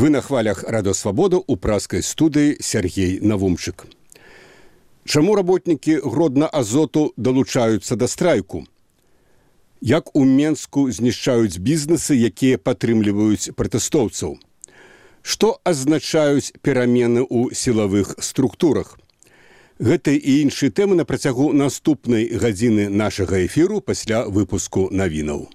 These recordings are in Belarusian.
Вы на хвалях Радио Свабода у праскай студыі Сергей Навумчык. Чаму работнікі Гродна-Азоту далучаюцца да страйку? Як у Менску знішчаюць бізнесы, якія падтрымліваюць пратэстоўцаў? Што азначаюць перамены ў сілавых структурах? Гэта і іншыя тэмы на працягу наступнай гадзіны нашага эфіру пасля выпуску навінаў.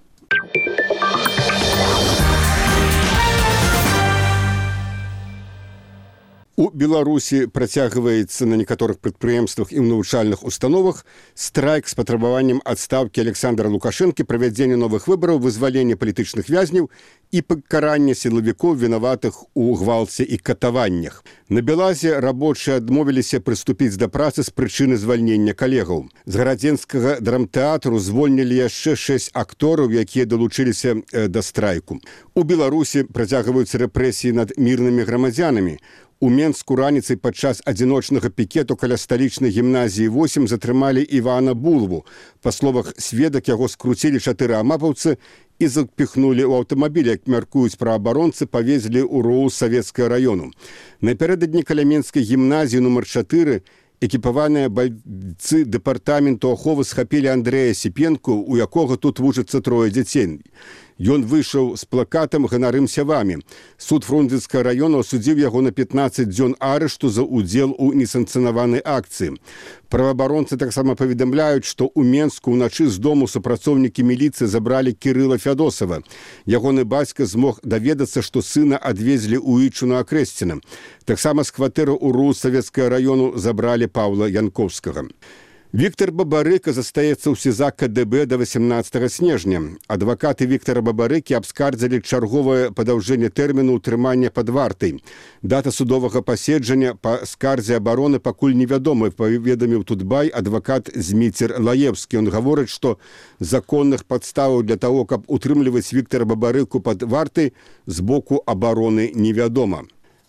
У Беларусі працягваецца на некаторых прадпрыемствах і ў навучальных установах страйк з патрабаваннем адстаўкі Александра Лукашэнкі, правядзення новых выбараў, вызвалення палітычных вязняў і пакарання сілавікоў, вінаватых у гвалце і катаваннях. На Белазе рабочыя адмовіліся прыступіць да працы з прычыны звальнення калегаў. З гарадзенскага драмтэатру звольнілі яшчэ 6 актораў, якія далучыліся да страйку. У Беларусі працягваюцца рэпрэсіі над мірнымі грамадзянамі. У Менску раніцай падчас адзіночнага пікету каля сталічнай гімназіі 8 затрымалі Івана Булву. Па словах сведак, яго скруцілі 4 амапаўцы і запіхнулі ў аўтамабіль, як мяркуюць праабаронцы, павезлі ў РОУ Савецкага раёну. Напярэдадні каля Менскай гімназіі нумар 4 экіпаваныя байцы дэпартаменту аховы схапілі Андрэя Сіпенку, у якога тут вучыцца 3 дзяцей. Ён выйшаў з плакатам «Ганарымся вамі». Суд Фрунзенскага раёна асудзіў яго на 15 дзён арышту за ўдзел у несанкцыянаванай акцыі. Праваабаронцы таксама паведамляюць, што ў Менску ўначы з дому супрацоўнікі міліцыі забралі Кірыла Фядосава. Ягоны бацька змог даведацца, што сына адвезлі ў Ічу на Акрэсціна. Таксама з кватэры ў РУ Савецкага раёну забралі Паўла Янкоўскага. Віктор Бабарыка застаецца ў СІЗА КДБ да 18 снежня. Адвакаты Віктора Бабарыкі абскардзілі чарговае падаўжэнне тэрміну ўтрымання пад вартай. Дата судовага паседжання па скардзе абароны пакуль невядомая, паведаміў Тутбай адвакат Зміцер Лаевскі. Ён гаворыць, што законных падставаў для таго, каб утрымліваць Віктора Бабарыку пад вартай, з боку абароны невядома.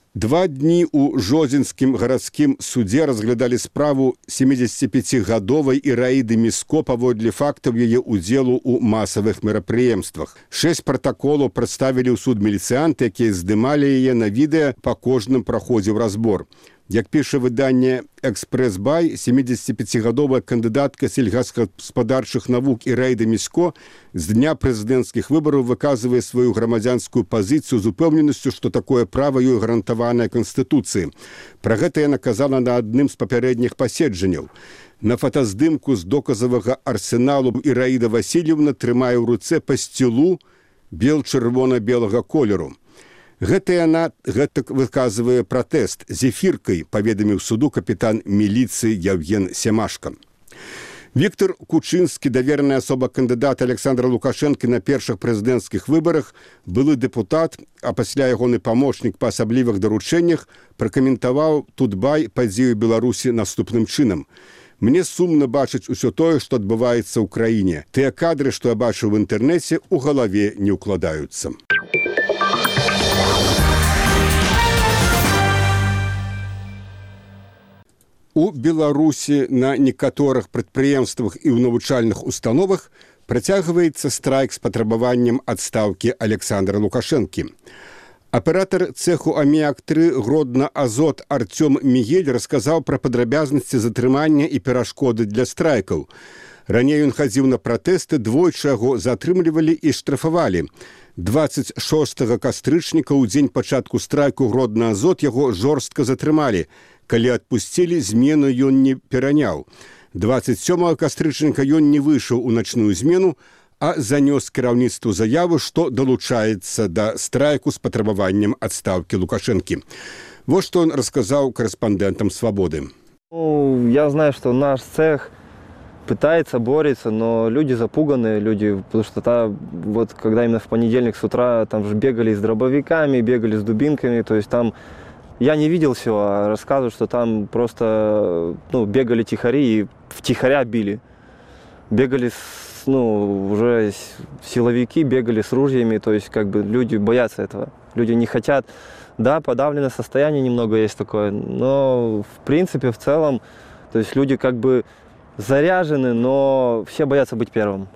2 дні у Жодзінскім гарадскім судзе разглядалі справу 75-гадовай Іраіды Міско паводле фактаў яе ўдзелу ў масавых мерапрыемствах. 6 пратаколаў прадставілі ў суд міліцыянты, якія здымалі яе на відэа, па кожным праходзіў разбор. Як піша выданне «Экспрэс-бай», 75-гадовая кандыдатка сельгасгаспадарчых навук Іраіда Міско з дня прэзідэнцкіх выбараў выказвае сваю грамадзянскую пазіцыю з упэўненасцю, што такое права ёй гарантаванае Канстытуцыі. Пра гэта яна казала на адным з папярэдніх паседжанняў. На фотаздымку з доказавага арсеналу Іраіда Васильевна трымае ў руцэ пасцілу бел-чырвона-белага колеру. Гэта яна гэтак выказвае пратэст з эфіркай, паведаміў суду капітан міліцыі Яўген Семашка. Віктор Кучынскі, даверная асоба кандыдата Александра Лукашэнкі на першых прэзідэнцкіх выбарах, былы дэпутат, а пасля ягоны памочнік па асаблівых даручэннях, пракаментаваў Тутбай падзею Беларусі наступным чынам. Мне сумна бачыць усё тое, што адбываецца ў краіне. Тыя кадры, што я бачыў у інтэрнэце, у галаве не ўкладаюцца. У Беларусі на некаторых прадпрыемствах і ў навучальных установах працягваецца страйк з патрабаваннем адстаўкі Александра Лукашэнкі. Аператар цэху аміяк-3 Гродна-Азот Артём Мігель расказаў пра падрабязнасці затрымання і перашкоды для страйкаў. Раней ён хадзіў на пратэсты, двойчы яго затрымлівалі і штрафавалі. 26 кастрычніка ў дзень пачатку страйку Гродна-Азот яго жорстка затрымалі. Калі адпусцілі, змену ён не пераняў. 27 кастрычніка ён не выйшаў у начную змену, а занёс кіраўніцтву заяву, што далучаецца да страйку з патрабаваннем адстаўкі Лукашэнкі. Вот што он расказаў корэспондентам «Свободы». Я знаю, что наш цех пытается, борется, но люди запуганные, потому что вот когда именно в понедельник с утра там же бегали с дробовиками, бегали с дубинками, то есть там я не видел всего, а рассказывают, что там просто бегали тихари и втихаря били. Бегали уже силовики, бегали с ружьями, то есть как бы люди боятся этого, люди не хотят. Да, подавленное состояние немного есть такое, но в принципе, в целом, то есть люди как бы заряжены, но все боятся быть первым.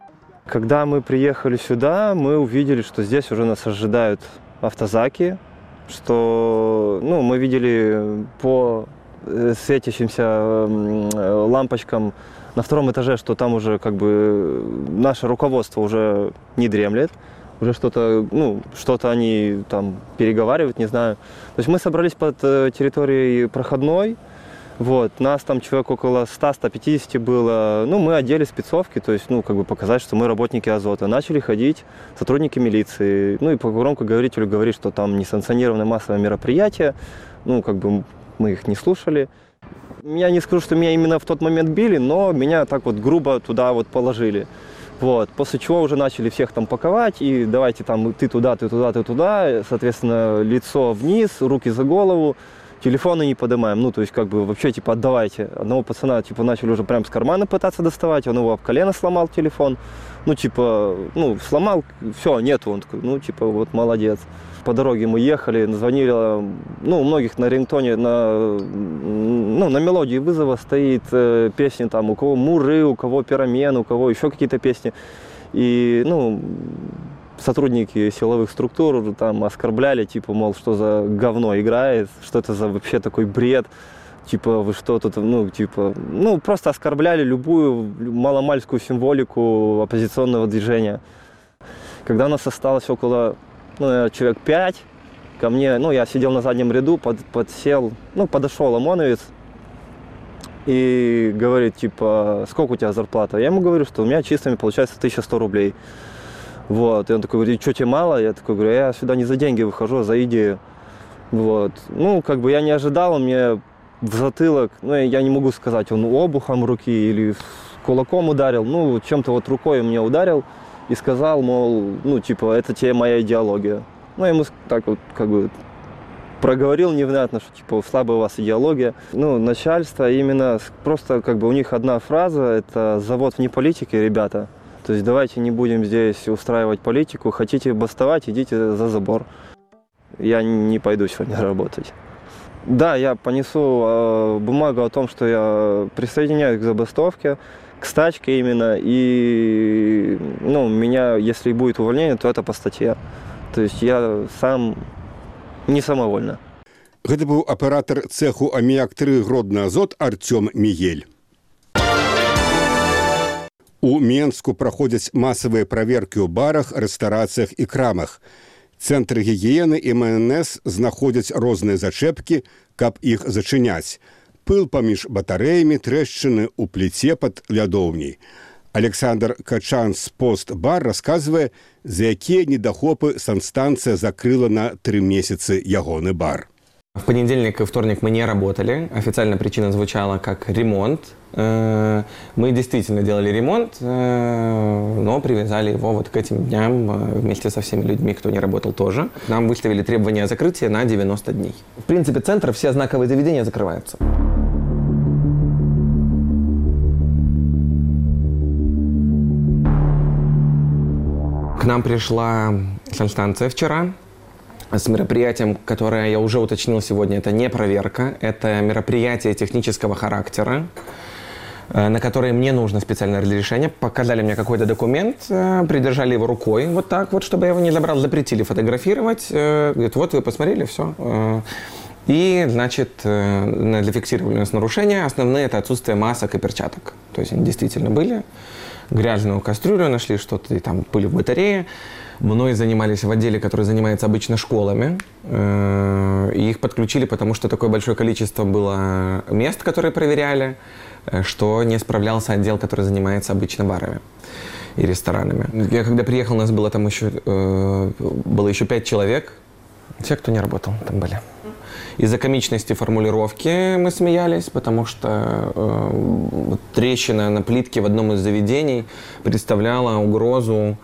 Когда мы приехали сюда, мы увидели, что здесь уже нас ожидают автозаки, что, ну, мы видели по светящимся лампочкам на втором этаже, что там уже как бы наше руководство уже не дремлет, уже что-то, ну, что-то они там переговаривают, не знаю. То есть мы собрались под территорией проходной, вот, нас там человек около 100-150 было, ну, мы одели спецовки, то есть, ну, как бы показать, что мы работники Азота. Начали ходить сотрудники милиции, ну, и по громкоговорителю говорить, что там несанкционированное массовое мероприятие, ну, как бы мы их не слушали. Я не скажу, что меня именно в тот момент били, но меня так вот грубо туда вот положили. Вот. После чего уже начали всех там паковать, и давайте там ты туда, ты туда, ты туда, соответственно, лицо вниз, руки за голову, телефоны не поднимаем, ну, то есть, как бы, вообще, типа, отдавайте. Одного пацана, типа, начали уже прям с кармана пытаться доставать, он его об колено сломал, телефон, ну, типа, ну, сломал, все, нету, он такой, ну, типа, вот, молодец. По дороге мы ехали, звонили, ну, у многих на рингтоне, на мелодии вызова стоит песни, там, у кого Муры, у кого Пиромен, у кого еще какие-то песни, и, ну, сотрудники силовых структур там оскорбляли, типа, мол, что за говно играет, что это за вообще такой бред, типа, вы что тут, ну, типа, ну, просто оскорбляли любую маломальскую символику оппозиционного движения. Когда нас осталось около, ну, человек 5, ко мне, ну, я сидел на заднем ряду, подсел, ну, подошел ОМОНовец и говорит, типа, сколько у тебя зарплата? Я ему говорю, что у меня чистыми получается 1100 рублей. Вот, и он такой говорит, что тебе мало? Я такой говорю, я сюда не за деньги выхожу, а за идею. Вот, ну, как бы я не ожидал, он мне в затылок, ну, я не могу сказать, он обухом руки или кулаком ударил, ну, чем-то вот рукой мне ударил и сказал, мол, ну, типа, это тебе моя идеология. Ну, я ему так вот, как бы, проговорил невнятно, что, типа, слабая у вас идеология. Ну, начальство именно, просто, как бы, у них одна фраза, это завод вне политики, ребята. То есть давайте не будем здесь устраивать политику. Хотите бастовать, идите за забор. Я не пойду сегодня работать. Да, я понесу бумагу о том, что я присоединяюсь к забастовке, к стачке именно. И, ну, меня, если будет увольнение, то это по статье. То есть я сам не самовольно. Гэта быў аператор цеху аміяк-3 «Гродны Азот» Артём Мігель. У Менску праходзяць масавыя праверкі ў барах, рэстарацыях і крамах. Цэнтры гігіены і МНС знаходзяць розныя зачэпкі, каб іх зачыняць. Пыл паміж батарэямі, трэшчыны ў пліце пад лядоўняй. Александр Качан з «Пост-бар» расказвае, за якія недахопы санстанцыя закрыла на 3 месяцы ягоны бар. В понедельник и вторник мы не работали. Официально причина звучала как ремонт. Мы действительно делали ремонт, но привязали его вот к этим дням вместе со всеми людьми, кто не работал тоже. Нам выставили требования о закрытии на 90 дней. В принципе, центр, все знаковые заведения закрываются. К нам пришла санстанция вчера с мероприятием, которое я уже уточнил сегодня. Это не проверка, это мероприятие технического характера, на которое мне нужно специальное разрешение. Показали мне какой-то документ, придержали его рукой вот так вот, чтобы я его не забрал, запретили фотографировать. Говорит, вот вы посмотрели, все. И, значит, зафиксировали у нас нарушения. Основные – это отсутствие масок и перчаток. То есть они действительно были. Грязную кастрюлю нашли, что-то и там пыль в батарее. Мной занимались в отделе, который занимается обычно школами. И их подключили, потому что такое большое количество было мест, которые проверяли, что не справлялся отдел, который занимается обычно барами и ресторанами. Я когда приехал, у нас было там было еще 5 человек. Все, кто не работал, там были. Из-за комичности формулировки мы смеялись, потому что трещина на плитке в одном из заведений представляла угрозу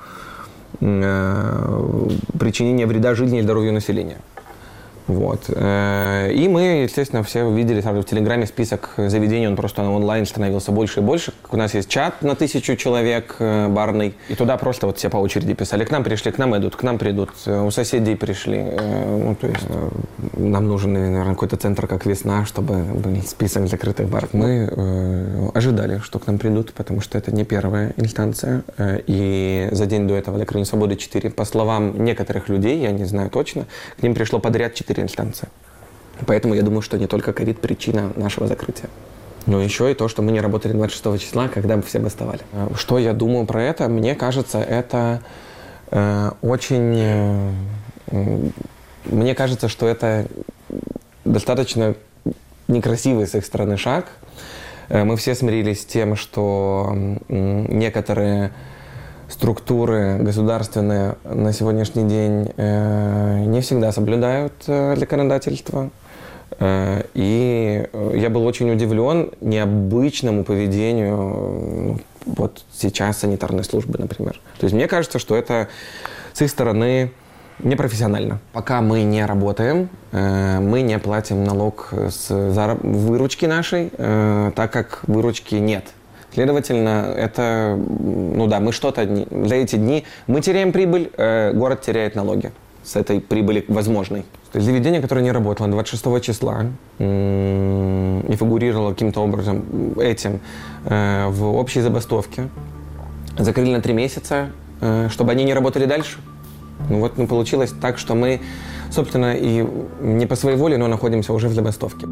причинения вреда жизни и здоровью населения. Вот. И мы, естественно, все видели сразу в Телеграме список заведений, он просто онлайн становился больше и больше. У нас есть чат на 1000 человек барный, и туда просто вот все по очереди писали. К нам пришли, к нам идут, к нам придут, у соседей пришли. Ну, то есть нам нужен, наверное, какой-то центр, как «Весна», чтобы был список закрытых баров. Мы ожидали, что к нам придут, потому что это не первая инстанция. И за день до этого на Крайней Свободы 4, по словам некоторых людей, я не знаю точно, к ним пришло подряд 4 закрытия инстанции. Поэтому я думаю, что не только ковид причина нашего закрытия. Но еще и то, что мы не работали 26 числа, когда мы все бастовали. Что я думаю про это? Мне кажется, это Мне кажется, что это достаточно некрасивый с их стороны шаг. Мы все смирились с тем, что некоторые структуры государственные на сегодняшний день не всегда соблюдают законодательство. И я был очень удивлен необычному поведению вот сейчас санитарной службы, например. То есть мне кажется, что это с их стороны непрофессионально. Пока мы не работаем, мы не платим налог с выручки нашей, так как выручки нет. Следовательно, это, мы что-то за эти дни, мы теряем прибыль, город теряет налоги с этой прибыли возможной. То есть заведение, которое не работало 26 числа и фигурировало каким-то образом этим в общей забастовке, закрыли на 3 месяца, чтобы они не работали дальше. Получилось так, что мы, собственно, и не по своей воле, но находимся уже в забастовке.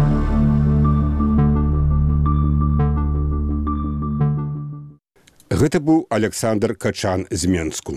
Гэта быў Александр Качан з Менску.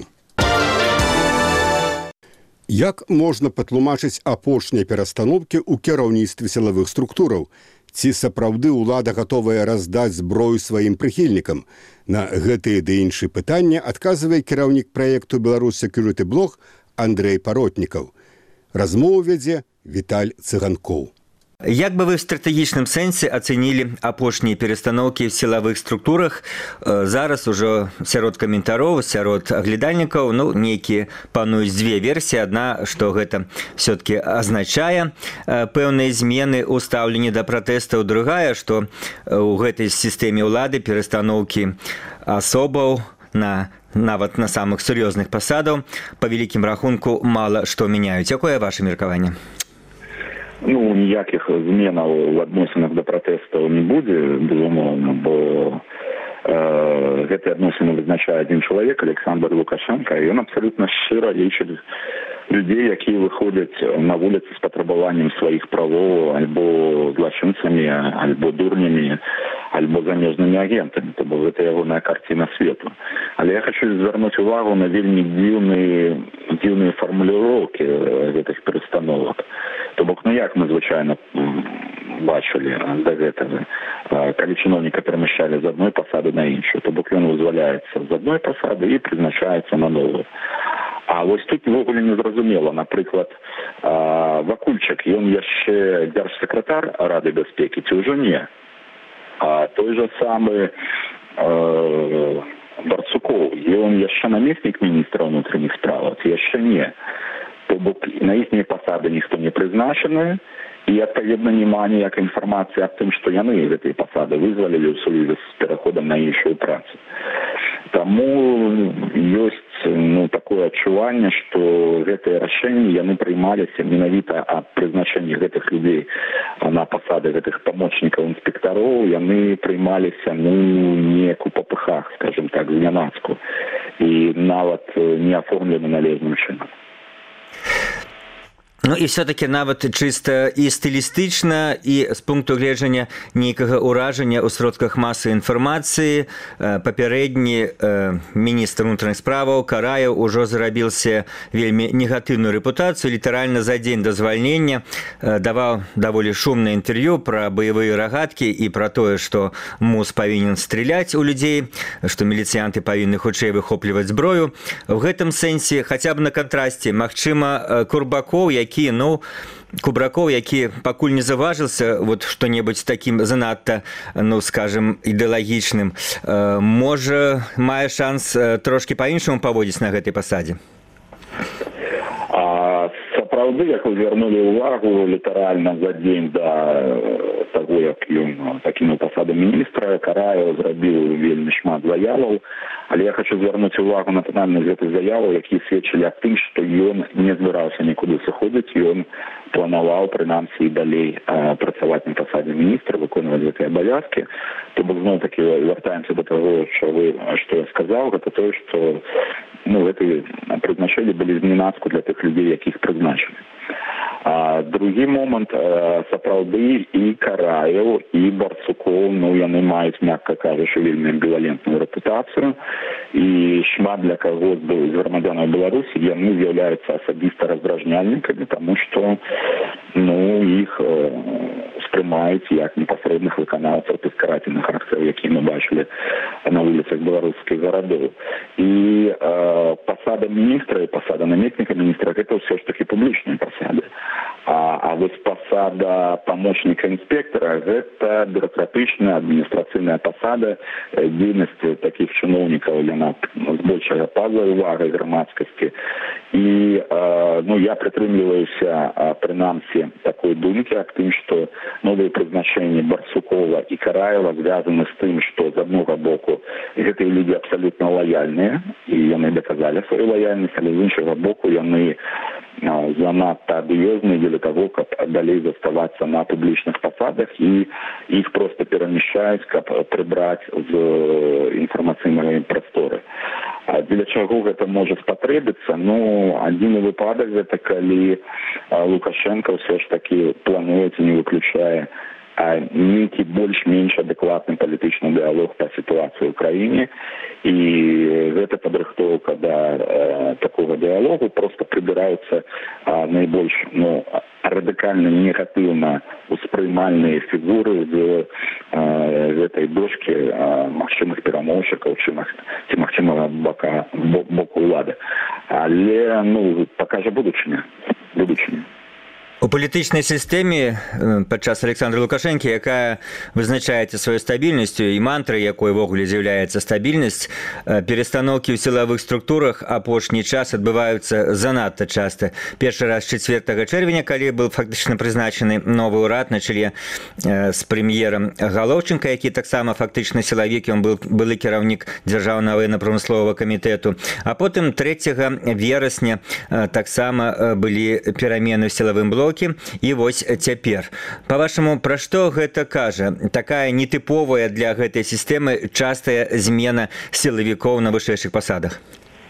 Як можна патлумачыць апошнія перастаноўкі ў кіраўніцтве сілавых структураў? Ці сапраўды ўлада гатовая раздаць зброю сваім прыхільнікам? На гэтыя ды іншыя пытанні адказвае кіраўнік праекту «Беларусь Security Blog» Андрей Паротнікаў. Размову вядзе Віталь Цыганкоў. Як бы вы в стратэгічным сэнсе ацэнілі апошнія перастаноўкі в сілавых структурах? Зараз ужо сярод каментароў, сярод аглядальнікаў, нейкія пануюць дзве версіі. Адна, што гэта все-таки азначае пэўныя змены ў стаўленні да пратэстаў. Другая, што ў гэтай сістэме ўлады перастаноўкі асобаў нават на самых сур'ёзных пасадаў па вялікім рахунку мала што мяняюць. Якое ваше меркаванне? Ніякіх зменаў в адносінах да пратэстаў не будзе, безумоўна, бо гэтыя адносіны вызначае адзін чалавек, Александр Лукашенко, і ён абсалютна шчыра лічыць людзей, якія выходзяць на вуліцы з патрабаваннем сваіх правоў альбо злачынцамі, альбо дурнямі, альбо замежнымі агентамі. То бок гэта ягоная карціна свету. Але я хочу звярнуць увагу на вельмі дзіўныя фармуліроўкі гэтых перастановак. То бок, як мы звычайна бачылі да гэтага, калі чыноўніка перамяшчалі з адной пасады на іншую, то бок ён вызваляецца з адной пасады і прызначаецца на новую. А вось тут увогуле незразумела. Напрыклад, Вакульчык, ён яшчэ дзяржсакратар Рады бяспекі, ці ўжо не? А той жа самы Барцукоў, ён яшчэ намеснік міністра ўнутраных справаў, ці яшчэ не? То бок на іхнія пасады ніхто не прызначаны, і, адпаведна, няма ніякай інфармацыі аб тым, што яны гэтыя пасады вызвалілі ў сувязі з пераходам на іншую працу. Таму ёсць такое адчуванне, што гэтыя рашэнні яны прыймаліся менавіта аб прызначэнні гэтых людзей на пасады гэтых памочнікаў інспектароў, яны прыймаліся не у папыхах, скажем так, знянацку, і нават не аформлены належным чынам. І все-таки нават чыста і стылістычна, і з пункту гледжання нейкага ўражання ў сродках масавай інфармацыі папярэдні міністр унутраных справаў Караеў ужо зарабіўся вельмі негатыўную рэпутацыю. Літаральна за дзень да звальнення даваў даволі шумнае інтэрв'ю пра баявыя рагаткі і пра тое, што МУС павінен страляць у людзей, што міліцыянты павінны хутчэй выхопліваць зброю. В гэтым сэнсе, хаця б на кантрасце, магчыма, Курбакоў, Кубракоў, які пакуль не заважыўся што-небудзь такім занадта, скажем, ідэалагічным, можа, мае шанс трошкі па-іншаму паводзіць на гэтай пасадзе? Сапраўды, як вы звярнулі ўвагу, літаральна за дзень да таго, як ён пакінуў пасаду міністра, Караеў зрабіў вельмі шмат заяваў, але я хочу звярнуць увагу на тональнасць гэтых заяваў, якія сведчылі аб тым, што ён не збіраўся нікуды сыходзіць, ён планаваў, прынамсі, і далей працаваць на пасадзе міністра, выконваць гэтыя абавязкі. То бок, зноў-такі, вяртаемся да таго, што я сказаў, гэта тое, што гэтыя прызначэнні былі зненацку для тых людзей, якіх прызначылі. А другі момант, сапраўды і Караев, і Барсукоў, ну, яны маюць, мякка кажучы, вельмі амбівалентную рэпутацыю, і шмат для каго з грамадзянаў Беларусі яны з'яўляюцца асабіста раздражняльнікамі, таму што, ну, іх спрымаюць як непасрэдных выканаўцаў тых карательных акцый, які мы бачылі на вуліцах беларускіх гарадоў. І пасада міністра і пасада намесніка міністра – гэта ўсё ж такі публічныя пасады. А вось пасада памочніка інспектара – гэта бюрократычная адміністрацыйная пасада. Дзейнасць такіх чыноўнікаў яна збольшага па-за увагай грамадскасці. І ну, я прытрымліваюся прынамсі такой думкі аб тым, што новыя прызначэнні Барсукова і Караева звязаны з тым, што з аднаго боку гэтыя людзі абсалютна лаяльныя, і яны даказалі сваю лаяльнасць, але з іншага боку яны занадта адыёзныя для таго, каб далей заставацца на публічных пасадах, і іх проста перамяшчаюць, каб прыбраць з інфармацыйнай прасторы. А для чаго гэта можа спатрэбіцца? Ну, адзіны выпадак гэта калі Лукашенко ўсё ж такі плануе ці не выключае нейкі больш-менш адэкватны палітычны дыалог па сітуацыі ў краіне, і гэта падрыхтоўка да такога дыалогу, проста прыбіраюцца найбольш радыкальна негатыўна успрымальныя фігуры з гэтай дошкі магчымых перамоўшчыкаў ці магчымага боку ўлады. Але, ну, пакажа будучыня. У палітычнай сістэме падчас Александра Лукашэнкі, якая вызначаецца сваёй стабільнасцю, і мантрай якой увогуле з'яўляецца стабільнасць, перастаноўкі ў сілавых структурах апошні час адбываюцца занадта часта. Першы раз 4 чэрвеня, калі быў фактычна прызначаны новы ўрад на чале з прэм'ерам Галоўчынка, які таксама фактычна сілавік, ён былы кіраўнік дзяржаўнага военна-прамысловага камітэту. А потым 3 верасня таксама былі перамены ў сілавым блоку. І вось цяпер. Па-вашаму, пра што гэта кажа? Такая нетыповая для гэтай сістэмы частая змена сілавікоў на вышэйшых пасадах?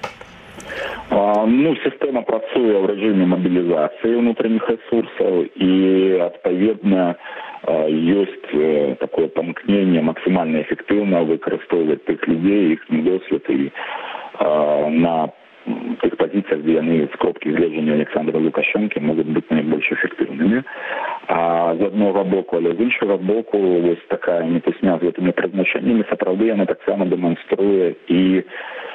Ну, сістэма працуе ў рэжыме мабілізацыі ўнутраных рэсурсаў, і, адпаведна, ёсць такое памкненне максімальна эфектыўна выкарыстоўваць тых людзей, іх досвед і на тых позициях, где яны з кропкі гледжання Александра Лукашенкі могуць быць найбольш эфектыўнымі. А з аднаго боку, але з іншага боку, вось такая мітусня з гэтымі прызначэннямі сапраўды яна таксама дэманструе і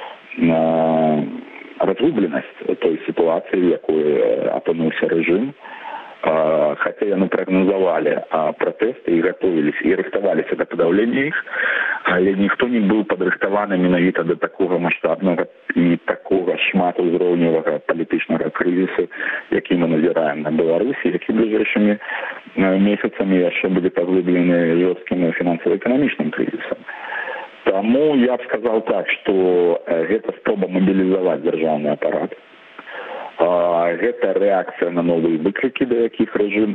разгубленасць той сітуацыі, якой апынуўся рэжым. Хотя яны прагназавалі пратэсты і гатовіліся, і рыхтаваліся да падаўлення іх, але ніхто не быў падрыхтаваны менавіта да такога маштабнага і такога шматузроўневага палітычнага крызісу, які мы назіраем на Беларусі, які бліжэйшымі месяцамі яшчэ будзе паглыблены жорсткім фінансава-эканамічным крызісам. Таму я б сказаў так, што гэта спроба мабілізаваць дзяржаўны апарат. Гэта рэакцыя на новыя выклікі, да якіх рэжым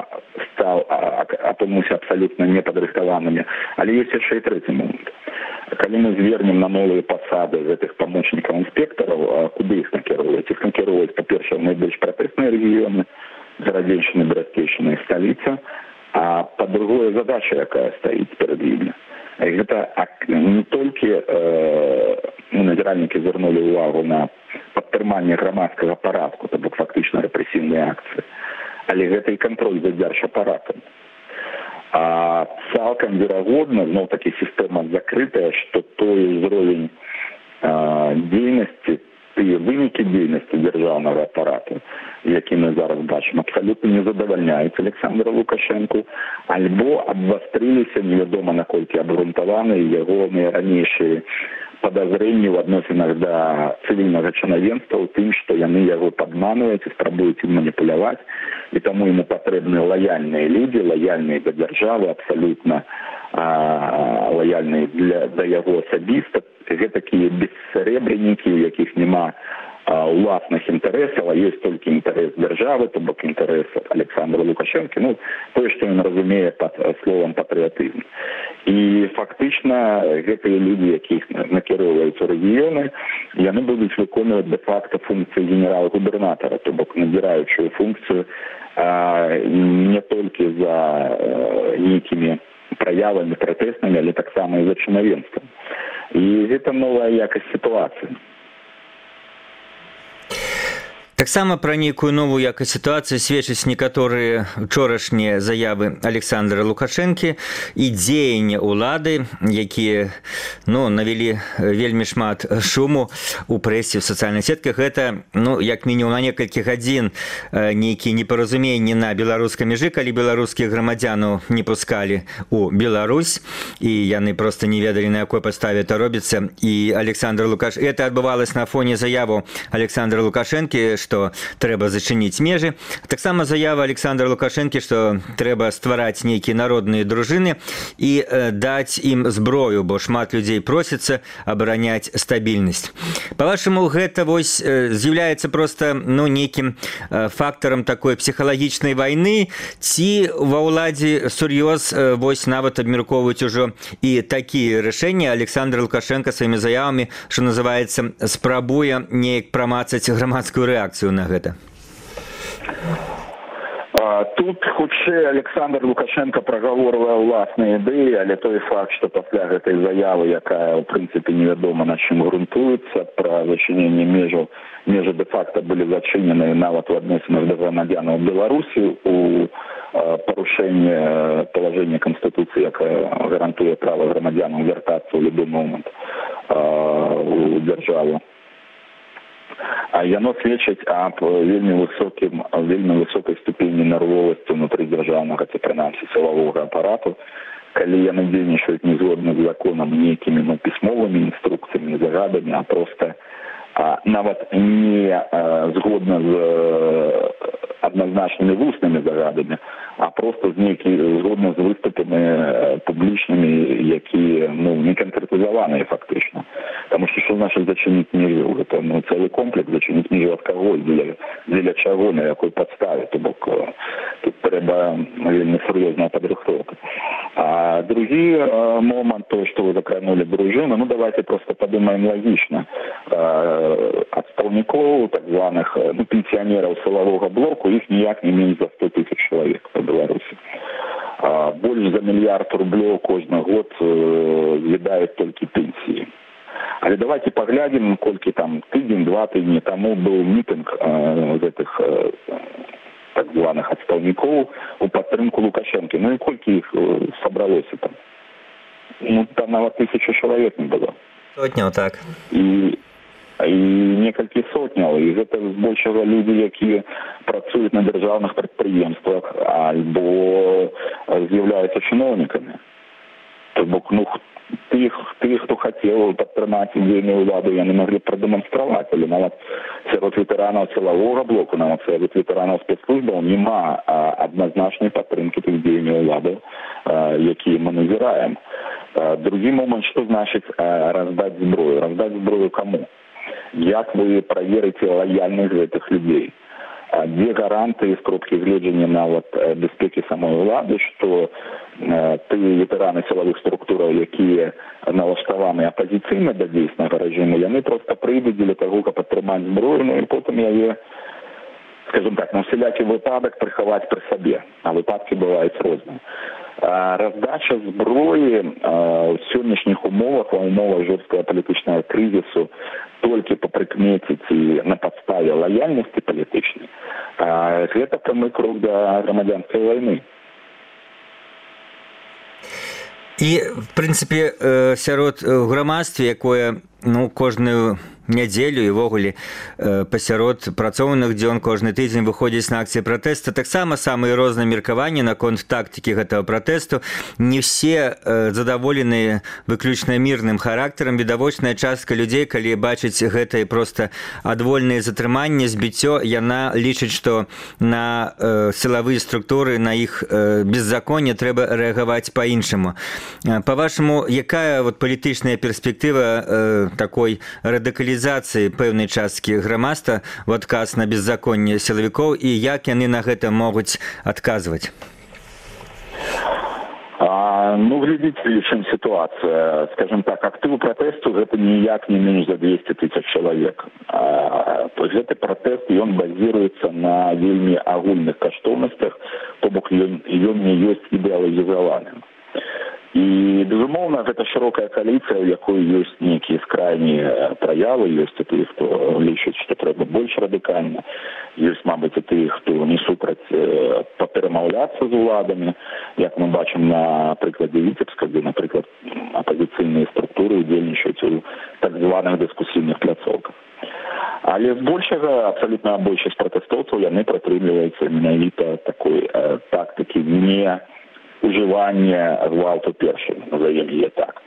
апынуўся абсалютна непадрыхтаванымі. Але ёсць яшчэ і трэці момант. Калі мы звернем на новыя пасады гэтых памочнікаў інспектараў, куды іх накіроўваць? Іх накіроўваць, па-першае, найбольш пратэсныя рэгіёны, Гарадзеншчына, Брэсцейшчына і сталіца, а па-другое, задача, якая стаіць перад імі. Гэта не толькі назіральнікі звярнулі ўвагу на падтрыманне грамадскага парадку, то бок фактычна рэпрэсіўныя акцыі, але гэта і кантроль за дзяржапаратам. А цалкам верагодна, зноў-такі сістэма закрытая, што той узровень дзейнасці, тыя вынікі дзейнасці дзяржаўнага апарату, які мы зараз бачым, абсалютна не задавальняюць Александра Лукашэнку, альбо абвастрыліся невядома наколькі абгрунтаваныя ягоныя ранейшыя падазрэнні ў адносінах да цывільнага чынавенства ў тым, што яны яго падманваюць і спрабуюць ім маніпуляваць, і таму яму патрэбны лаяльныя людзі, лаяльныя да дзяржавы, абсалютна лаяльныя да яго асабіста. Гэта такія бессарэбранікі, у якіх няма уласных інтарэсаў, а ёсць толькі інтарэс дзяржавы, то бок інтарэс Александра Лукашэнкі, ну, тое, што ён разумее пад словам патрыятызм. І фактычна гэтыя людзі, якіх накіроўваюць у рэгіёны, яны будуць выконваць дэ-факта функцыі генерал-губернатара, то бок надзіраючую функцыю не толькі за нейкімі праявамі пратэснымі, але таксама і за чынавенствам. І гэта новая якасць сітуацыі. Таксама пра нейкую новую якасць сітуацыі сведчаць некаторыя учорашнія заявы Александра Лукашэнкі і дзеяння ўлады, якія навялі вельмі шмат шуму у прэсе, в сацыяльных сетках. Гэта, як мінімум на некалькі гадзін нейкія непаразуменні на беларускай мяжы, калі беларускіх грамадзянаў не пускалі у Беларусь, і яны проста не ведалі, на якой падставе это робіцца. І Александр Лукашэнкі, это адбывалось на фоне заяву Александра Лукашэнкі, што трэба зачыніць межы. Таксама заява Александра Лукашэнкі, што трэба ствараць нейкія народныя дружыны і даць ім зброю, бо шмат людзей просіцца абараняць стабільнасць. Па-вашаму, гэта вось з'яўляецца проста нейкім фактарам такой псіхалагічнай вайны, ці ва ўладзе сур'ёз вось нават абмяркоўваюць ужо і такія рашэнні? Александр Лукашенко сваімі заявамі, што называецца, спрабуе неяк прамацаць грамадскую рэакцыю на гэта. Тут хутчэй Александр Лукашенко прагаворвае ўласныя ідэі, але той факт, што пасля гэтай заявы, якая ў прынцыпе невядома на чым грунтуецца, пра зачыненне межаў, межы дэ-факта былі зачынены нават у адносінах да грамадзянаў Беларусі у парушэнне палажэння Канстытуцыі, якая гарантуе права грамадзянам вяртацца ў любы момант у дзяржаву. А яно сведчыць аб вельмі высокай ступені нервовасці ўнутры дзяржаўнага ці прынамсі сілавога апарату, калі яны дзейнічаюць не згодна з законам нейкімі пісьмовымі інструкцыямі, загадамі, а проста нават не згодна з адназначнымі вуснымі загадамі, а проста згодна з выступамі публічнымі, якія не канкрэтызаваныя фактычна. Таму што значыць зачыніць межу? Гэта цэлы комплекс, зачыніць межу ад каго, дзеля чаго, на якой падставе. То бок тут трэба вельмі сур'ёзная падрыхтоўка. А другі момант, то, што вы закранули дружыну, давайте просто падумаем лагічна. Адстаўнікоў, так званых пенсіянераў сілавога блоку, іх ніяк не менш за 100 000 чалавек па Беларусі. Больш за 1 мільярд рублёў кожны год з'едаюць толькі пенсіі. Але давайте паглядзім, колькі там тыдзень-два тыдні таму быў мітынг гэтых так званых адстаўнікоў у падтрымку Лукашэнкі. І колькі іх сабралося там? Там нават 1000 чалавек не было. Сотняў, так. І некалькі сотняў, і гэта збольшага людзі, якія працуюць на дзяржаўных прадпрыемствах альбо з'яўляюцца чыноўнікамі. То бок, тых, хто хацеў падтрымаць дзеянне ўлады, яны маглі прадэманстраваць, але нават сярод ветэранаў сілавога блоку, нават сярод ветэранаў спецслужбаў няма адназначнай падтрымкі тых дзеянняў ўлады, якія мы назіраем. Другі момант, што значыць раздаць зброю? Раздаць зброю каму? Як вы праверыце лаяльнасць гэтых людзей? Дзе гарантыі з кропкі гледжання нават бяспекі самой улады, што тыя ветэраны сілавых структураў, якія налаштаваны апазіцыйна да дзейснага рэжыму, яны проста прыйдуць дзеля таго, каб атрымаць зброю, і потым яе, скажем так, на всякі выпадак прыхаваць пры сабе. А выпадкі бываюць розныя. Раздача зброі ў сённяшніх умовах, у умовах жорсткага палітычнага крызісу, толькі па прыкмеце ці на падставе лаяльнасці палітычнай, гэта прамы крок да грамадзянскай вайны. І, в прынцыпе, сярод грамадстве, якое кожную нядзелю і ввогуле пасярод працоўных дзён кожны тыдзень выходзіць на акцыі пратэсту, таксама самыя розныя меркаванні наконт тактыкі гэтага пратэсту. Не все задаволеныя выключна мірным характарам. Відавочная частка людзей, калі бачыць гэтае проста адвольнае затрыманне, збіццё, яна лічыць, што на сілавыя структуры, на іх беззаконне трэба рэагаваць па-іншаму. Па-вашаму, якая палітычная перспектыва такой радыкалізацыі пэўнай часткі грамадства в адказ на беззаконне сілавікоў, і як яны на гэта могуць адказваць? Ну, глядите, чым ситуация. Скажем так, актыў пратэсту гэта ніяк не менш за 200 тысяч человек. Гэты пратэст, ён базируется на вельмі агульных каштоўнасцях, то бок ён не ёсць ідэалагізаваным. І, безумоўна, гэта шырокая коаліцыя, у якой ёсць нейкія скрайнія праявы, ёсць і тыя, хто лічыць, што трэба больш радыкальна, ёсць, мабыць, і тыя, хто не супраць паперамаўляцца з уладамі, як мы бачым на прыкладзе Віцебска, дзе, напрыклад, апазіцыйныя структуры удзельнічаюць у так званых дыскусійных пляцоўках. Але збольшага абсалютная большасць пратэстоўцаў, яны прытрымліваюцца менавіта такой тактыкі не уживание гвалту першым, назовем ее так.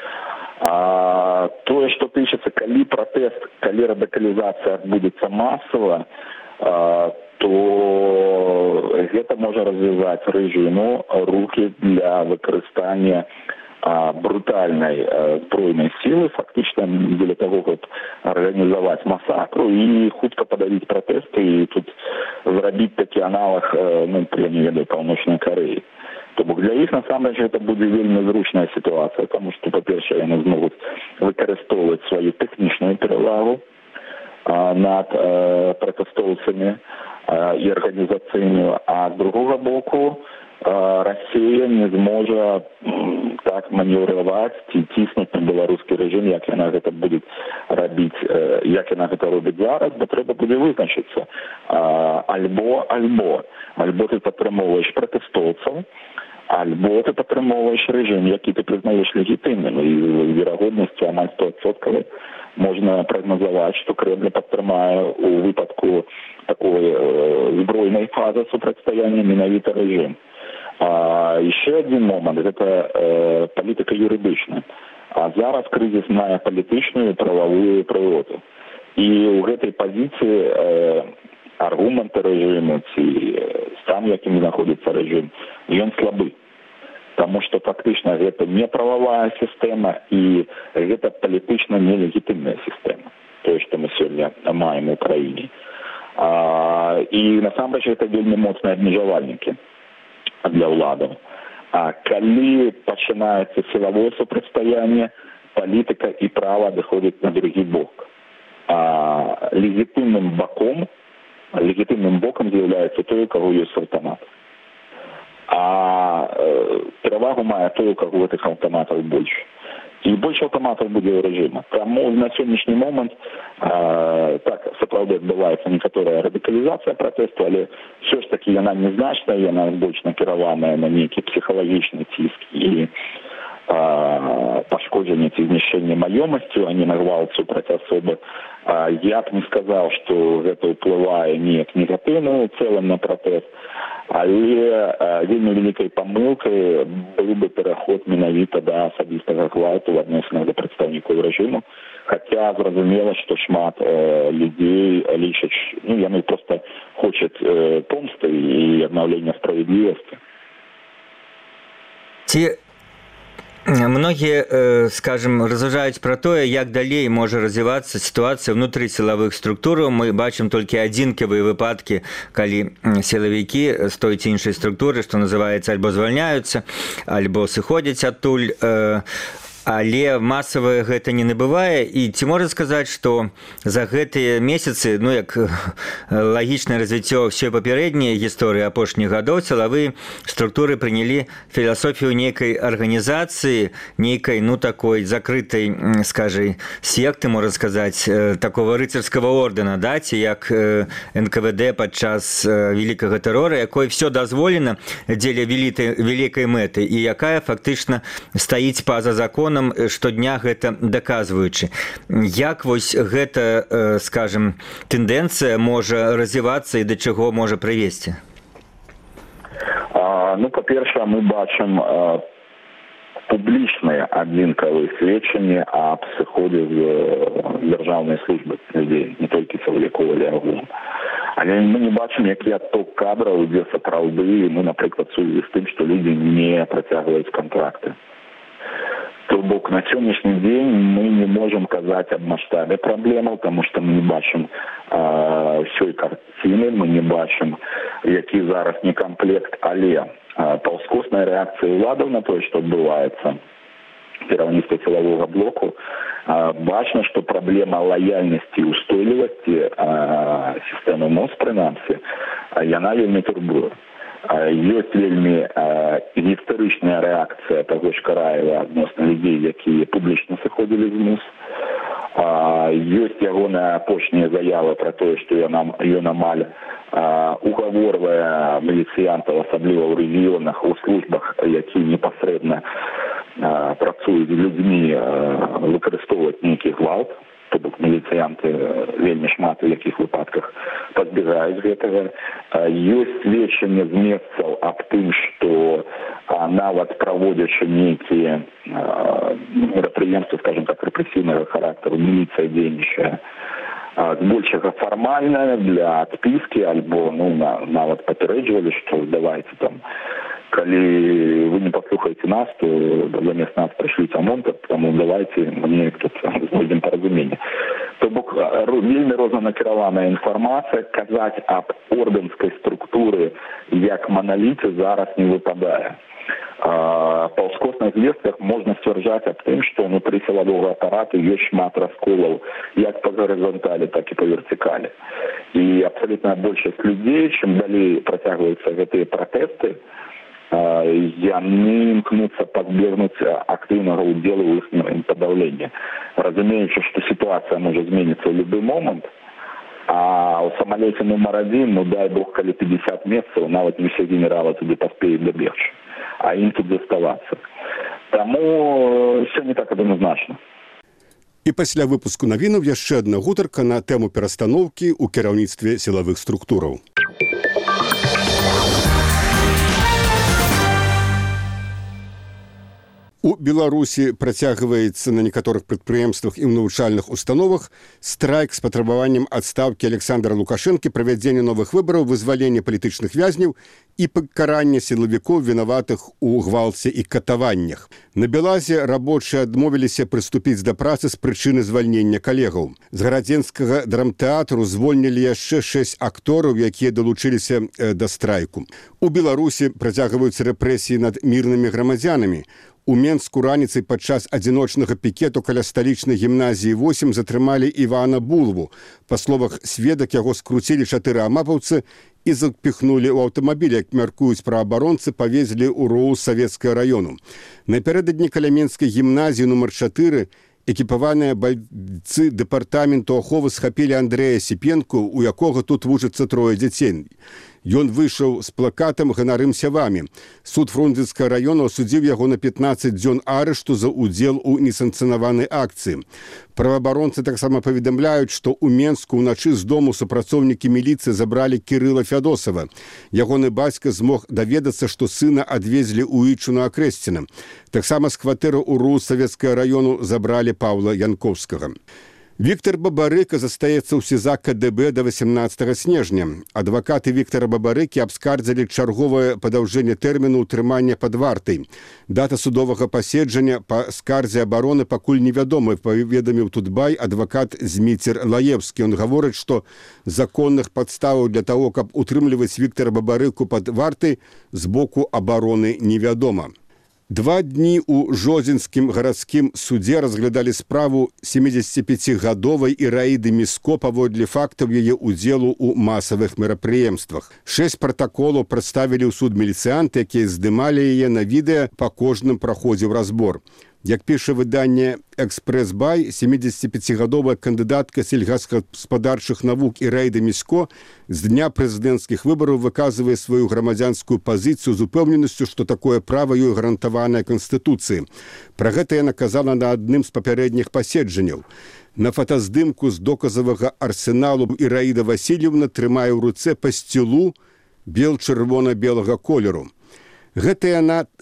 Тое, што тычыцца, калі пратэст, калі радыкалізацыя адбудзецца масава, то гэта можа развязаць рэжыму рукі для выкарыстання брутальнай збройнай сілы, фактычна дзеля таго, каб арганізаваць масакру і хутка падавіць пратэсты і тут зрабіць такі аналаг, ну, я не ведаю, Паўночнай Карэі. То бок для іх, насамрэч, гэта будзе вельмі зручная сітуацыя, таму што, па-першае, яны змогуць выкарыстоўваць сваю тэхнічную перавагу над пратэстоўцамі і арганізацыйную, а з другога боку Расія не зможа так манеўраваць ці ціснуць на беларускі рэжым, як яна гэта будзе рабіць, як яна гэта робіць зараз, бо трэба будзе вызначыцца. Альбо ты падтрымоўваеш пратэстоўцаў, альбо ты падтрымоўваеш рэжым, які ты прызнаеш легітымным. І верагоднасцю амаль 100% можна прагназаваць, што Кремль падтрымае у выпадку такой збройнай фазы супрацьстаяння менавіта рэжым. Еще один момент – это політика юридична. А зараз кризис мае палітычную і правовую прыроду. І ў гэтай пазіцыі аргументы рэжыму ці стан, якім знаходзіцца рэжым, ён слабы. Таму што фактычна гэта не правовая сістэма і гэта палітычна нелегітымная сістэма. Тое, што мы сёння маем у краіне. І насамрэч гэта вельмі моцныя абмежавальнікі для ўладаў. Калі пачынаецца сілавое супрацьстаянне, палітыка і права адыходзяць на другі бок. Легітымным бокам з'яўляецца той, у каго ёсць аўтамат. Перавагу мае той, у каго гэтых аўтаматаў больш. І больш аўтаматаў будзе ў рэжыма. Таму на сённяшні момант так сапраўды адбываецца некаторая радыкалізацыя пратэсту, але ўсё ж такі яна незначная, яна больш накіраваная на нейкі псіхалагічны ціск і пашкоджанне ці знішчэнне маёмасцю, а не на гвалт супраць асобы. Я б не сказаў, што гэта ўплывае неяк негатыўна ў цэлым на пратэст, але вельмі вялікай памылкай быў бы пераход менавіта да асабістага гвалту ў адносінах да прадстаўнікоў рэжыму, хаця зразумела, што шмат людзей лічаць, ну, яны проста хочуць помсты і аднаўлення справядлівасці. Многие, скажем, разважаюць пра тое, як далей можа развівацца сітуацыя ўнутры сілавых структураў. Мы бачым толькі адзінкавыя выпадкі, калі сілавікі з той ці іншай структуры, што называецца, альбо звальняюцца, альбо сыходзяць адтуль. Але масавае гэта не набывае. І ці можна сказаць, што за гэтыя месяцы, ну, як лагічнае развіццё ўсёй папярэдняй гісторыі апошніх гадоў, сілавыя структуры прынялі філасофію нейкай арганізацыі, нейкай, ну, такой закрытай, скажы, секты, можна сказаць, такого рыцарскага ордэна, да, ці як НКВД падчас вялікага тэрора, якой все дазволена дзеля вялікай мэты і якая фактычна стаіць па-за законам, штодня гэта даказваючы. Як вось гэта, скажем, тэндэнцыя можа развівацца і да чаго можа прывесці? Ну, па-першае, мы бачым публічныя адзінкавыя сведчанні аб сыходзе з дзяржаўнай службы людзей, не толькі сілавікоў, але агулам. Але мы не бачым, які адток кадраў ідзе сапраўды, ну, напрыклад, сувязі з тым, што людзі не працягваюць кантракты. То бок на сённяшні дзень мы не можам казаць аб маштабе праблемаў, таму што мы не бачым ўсёй карціны, мы не бачым які зараз не камплект, але паўскосная рэакцыя ўладаў на тое, што адбываецца, кіраўніцтва сілавога блоку, бачна, што праблема лаяльнасці і устойлівасці сістэмы МОЗ, прынамсі, яна вельмі турбуе. Ёсць вельмі гістарычная рэакцыя таго ж Караева адносна людзей, якія публічна сыходзілі з МОЗ. Ёсць ягоная апошняя заява пра тое, што ён амаль угаворвае міліцыянтаў, асабліва ў рэгіёнах, у службах, якія непасрэдна працуюць з людзьмі, выкарыстоўваць нейкі гвалт. То бок міліцыянты вельмі шмат у якіх выпадках пазбегаюць гэтага. Ёсць сведчанне з месцаў аб тым, што нават праводзячы нейкія мерапрыемствы, скажем так, рэпрэсіўнага характару, міліцыя дзейнічае збольшага фармальна для адпіскі, альбо нават папярэджвалі, што давайце там, калі вы не паслухаеце нас, то замест нас прышлі ОМОН, таму давайце мне тут знойдзем паразуменне. То бок вельмі рознанакіраваная інфармацыя, казаць аб ордэнскай структуры як маналіце зараз не выпадае. Па ўскосных звестках можна сцвярджаць аб тым, што ўнутры сілавога апарата ёсць шмат расколаў як па гарызонталі, так і па вертыкалі. І абсалютная большасць людзей, чым далей працягваюцца гэтыя пратэсты, яны імкнуцца пазбегнуць актыўнага ўдзелу ў іх падаўленні. Разумеючы, што сітуацыя можа зменіцца ў любы момант, а ў самалёце нумар 1, дай Бог, калі 50 месцаў, нават не ўсе генералы туды паспеюць дабегчы, а ім тут заставацца. Таму ўсё не так адназначна. І пасля выпуску навінаў яшчэ адна гутарка на тэму перастаноўкі ў кіраўніцтве сілавых структураў. У Беларусі працягваецца на некаторых прадпрыемствах і ў навучальных установах страйк з патрабаваннем адстаўкі Александра Лукашэнкі, правядзення новых выбараў, вызвалення палітычных вязняў і пакарання сілавікоў, вінаватых у гвалце і катаваннях. На Белазе рабочыя адмовіліся прыступіць да працы з прычыны звальнення калегаў. З гарадзенскага драмтэатру звольнілі яшчэ 6 актораў, якія далучыліся да страйку. У Беларусі працягваюцца рэпрэсіі над мірнымі грамадзянамі. У Менску раніцай падчас адзіночнага пікету каля сталічнай гімназіі 8 затрымалі Івана Булву. Па словах сведак, яго скруцілі 4 амапаўцы і запіхнулі ў аўтамабіль, як мяркуюць праабаронцы, павезлі ў РОУ Савецкага раёну. Напярэдадні каля Менскай гімназіі нумар 4 экіпаваныя байцы дэпартаменту аховы схапілі Андрэя Сіпенку, у якога тут вучацца 3 дзяцей. Ён выйшаў з плакатам «Ганарымся вамі». Суд Фрунзенскага раёна асудзіў яго на 15 дзён арышту за ўдзел у несанкцыянаванай акцыі. Праваабаронцы таксама паведамляюць, што ў Менску ўначы з дому супрацоўнікі міліцыі забралі Кірыла Фядосава. Ягоны бацька змог даведацца, што сына адвезлі ў Ічу на Акрэсціна. Таксама з кватэры ў РУ Савецкага раёну забралі Паўла Янковскага. Віктор Бабарыка застаецца ў СІЗА КДБ да 18 снежня. Адвакаты Віктора Бабарыкі абскардзілі чарговае падаўжэнне тэрміну ўтрымання пад вартай. Дата судовага паседжання па скардзе абароны пакуль невядомая, паведаміў Тутбай адвакат Зміцер Лаевскі. Ён гаворыць, што законных падставаў для таго, каб утрымліваць Віктора Бабарыку пад вартай, з боку абароны невядома. 2 дні у Жозінскім гарадскім судзе разглядалі справу 75-гадовай Іраіды Міско паводле фактаў яе ўдзелу ў масавых мерапрыемствах. 6 пратаколаў прадставілі ў суд міліцыянты, якія здымалі яе на відэа, па кожным праходзіў разбор. Як піша выданне «Экспрэс-бай», 75-гадовая кандыдатка сельгасгаспадарчых навук Іраіда Міско з дня прэзідэнцкіх выбараў выказвае сваю грамадзянскую пазіцыю з упэўненасцю, што такое права ёй гарантаванае Канстытуцыі. Пра гэта яна казала на адным з папярэдніх паседжанняў. На фотаздымку з доказавага арсеналу Іраіда Васильевна трымае ў руцэ пасцілу бел-чырвона-белага колеру. Гэта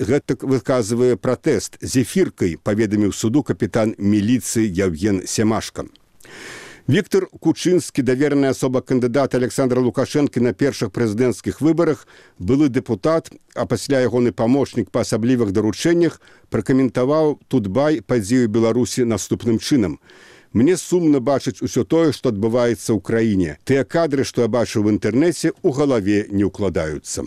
выказвае пратэст зефіркай, паведаміў суду капітан міліцыі Яўген Семашка. Віктор Кучынскі, давераная асоба кандыдата Александра Лукашэнкі на першых прэзідэнцкіх выбарах, былы дэпутат, а пасля ягоны памочнік па асаблівых даручэннях, пракаментаваў Тутбай падзею Беларусі наступным чынам. Мне сумна бачыць усё тое, што адбываецца ў краіне. Тыя кадры, што я бачыў в інтэрнэце, у галаве не ўкладаюцца.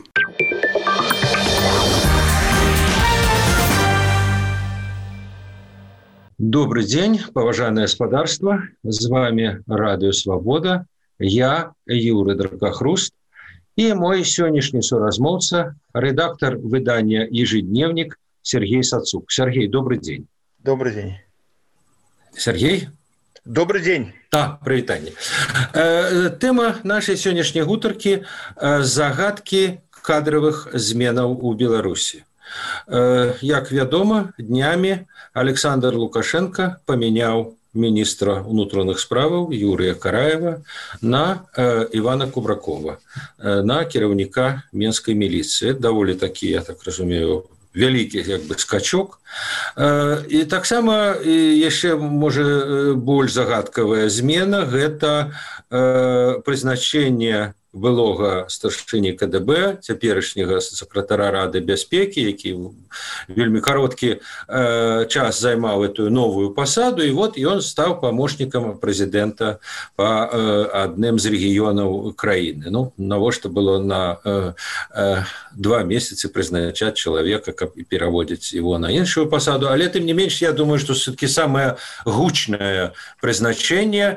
Добрый день, поважанное господарство. С вами Радио Свобода. Я, Юрий Дракохруст, и мой сегодняшний соразмовца, редактор выдания «Ежедневник» Сергей Сацук. Сергей, добрый день. Добрый день. Сергей? Добрый день. Привитание. Тема нашей сегодняшней гутарки – загадки кадровых зменаў у Беларуси. Як вядома, днямі Александр Лукашенко паменяў министра внутренних справаў Юрия Караева на Ивана Кубракова, на кіраўніка Менской милиции. Даволі такі, я так разумею, вялікі скачок. І таксама яшчэ можа больш загадкавая змена – гэта прызначэнне былога старшыні КДБ, цяперашняга сакратара Рады бяспекі, які вельмі кароткі час займаў эту новую пасаду, і вот ён стаў памочнікам прэзідэнта па адным з рэгіёнаў краіны. Ну, навошта было на 2 месяцы прызначаць чалавека, каб і пераводзіць его на іншую пасаду, але тым не менш, я думаю, што все-таки самае гучнае прызначэнне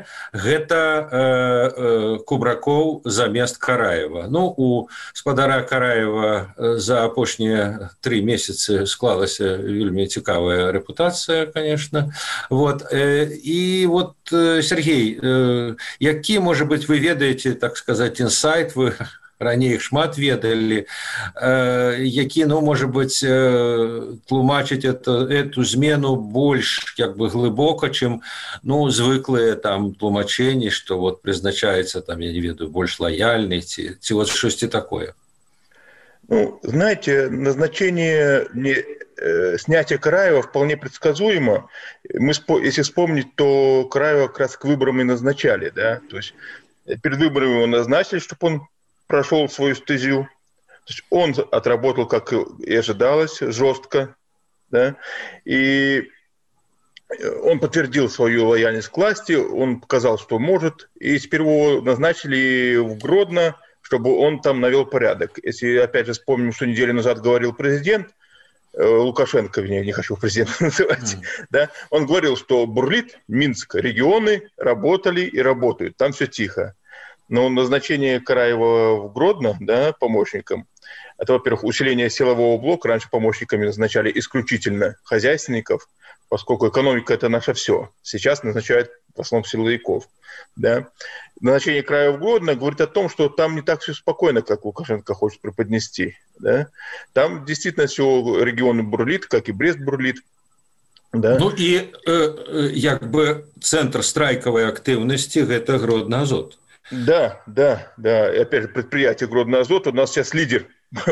гэта Кубракоў замест Караева. Ну, у спадара Караева за апошнія 3 месяцы склалася вельмі цікавая рэпутацыя, конечно. Вот. І вот, Сергей, які, может быть, вы ведаеце, так сказать, інсайт, вы раней шмат ведалі, які, ну, может быть, тлумачыць эту змену больш глыбока, чым, ну, звыклыя там тлумачэнні, што вот прызначаецца там, я не ведаю, больш лояльны, ці вот штосьці такое. Ну, знаете, назначение снятия Караева вполне предсказуемо. Если вспомнить, то Караева как раз к выборам и назначали, да, то есть перед выборами его назначили, чтобы он прошел свою стезю. То есть он отработал, как и ожидалось, жестко, да, и он подтвердил свою лояльность к власти, он показал, что может, и теперь его назначили в Гродно, чтобы он там навел порядок. Если, опять же, вспомним, что неделю назад говорил президент, Лукашенко, не хочу президента называть, да, он говорил, что бурлит Минск, регионы работали и работают, там все тихо. Но назначение Караева в Гродно, да, помощником, это, во-первых, усиление силового блока. Раньше помощниками назначали исключительно хозяйственников, поскольку экономика – это наше все. Сейчас назначают в основном силовиков. Да. Назначение Караева в Гродно говорит о том, что там не так все спокойно, как Лукашенко хочет преподнести. Да. Там действительно все регионы бурлит, как и Брест бурлит. Да. Ну и центр страйковой активности – это Гродно-Азот. Да. И опять же, предприятие Гродно-Азот у нас сейчас лидер.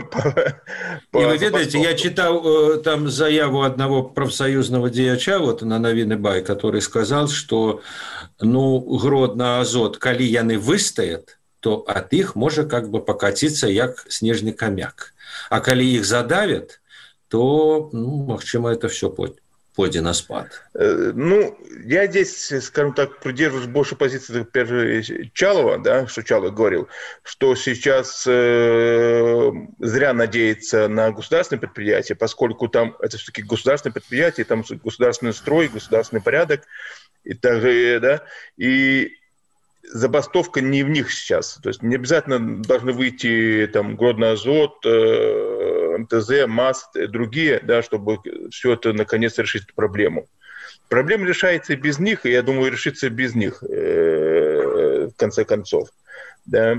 И вы ведаете, я читал там заяву одного профсоюзного деяча вот на Новины Бай, который сказал, что ну, Гродно-Азот, калі яны выстаят, то от их может покатиться як снежный комяк. А калі их задавят, то, ну, магчыма, это все пойдзе на спад. Ну, я здесь, скажем так, придерживаюсь больше позиции, опять же, Чалова, да, что Чалов говорил, что сейчас зря надеяться на государственное предприятие, поскольку там это все-таки государственное предприятие, там государственный строй, государственный порядок, и также, да, и забастовка не в них сейчас. То есть не обязательно должны выйти там Гродно-Азот, МТЗ, МАЗ, другие, да, чтобы все это наконец решить эту проблему. Проблема решается и без них, и я думаю, решится без них в конце концов. Да.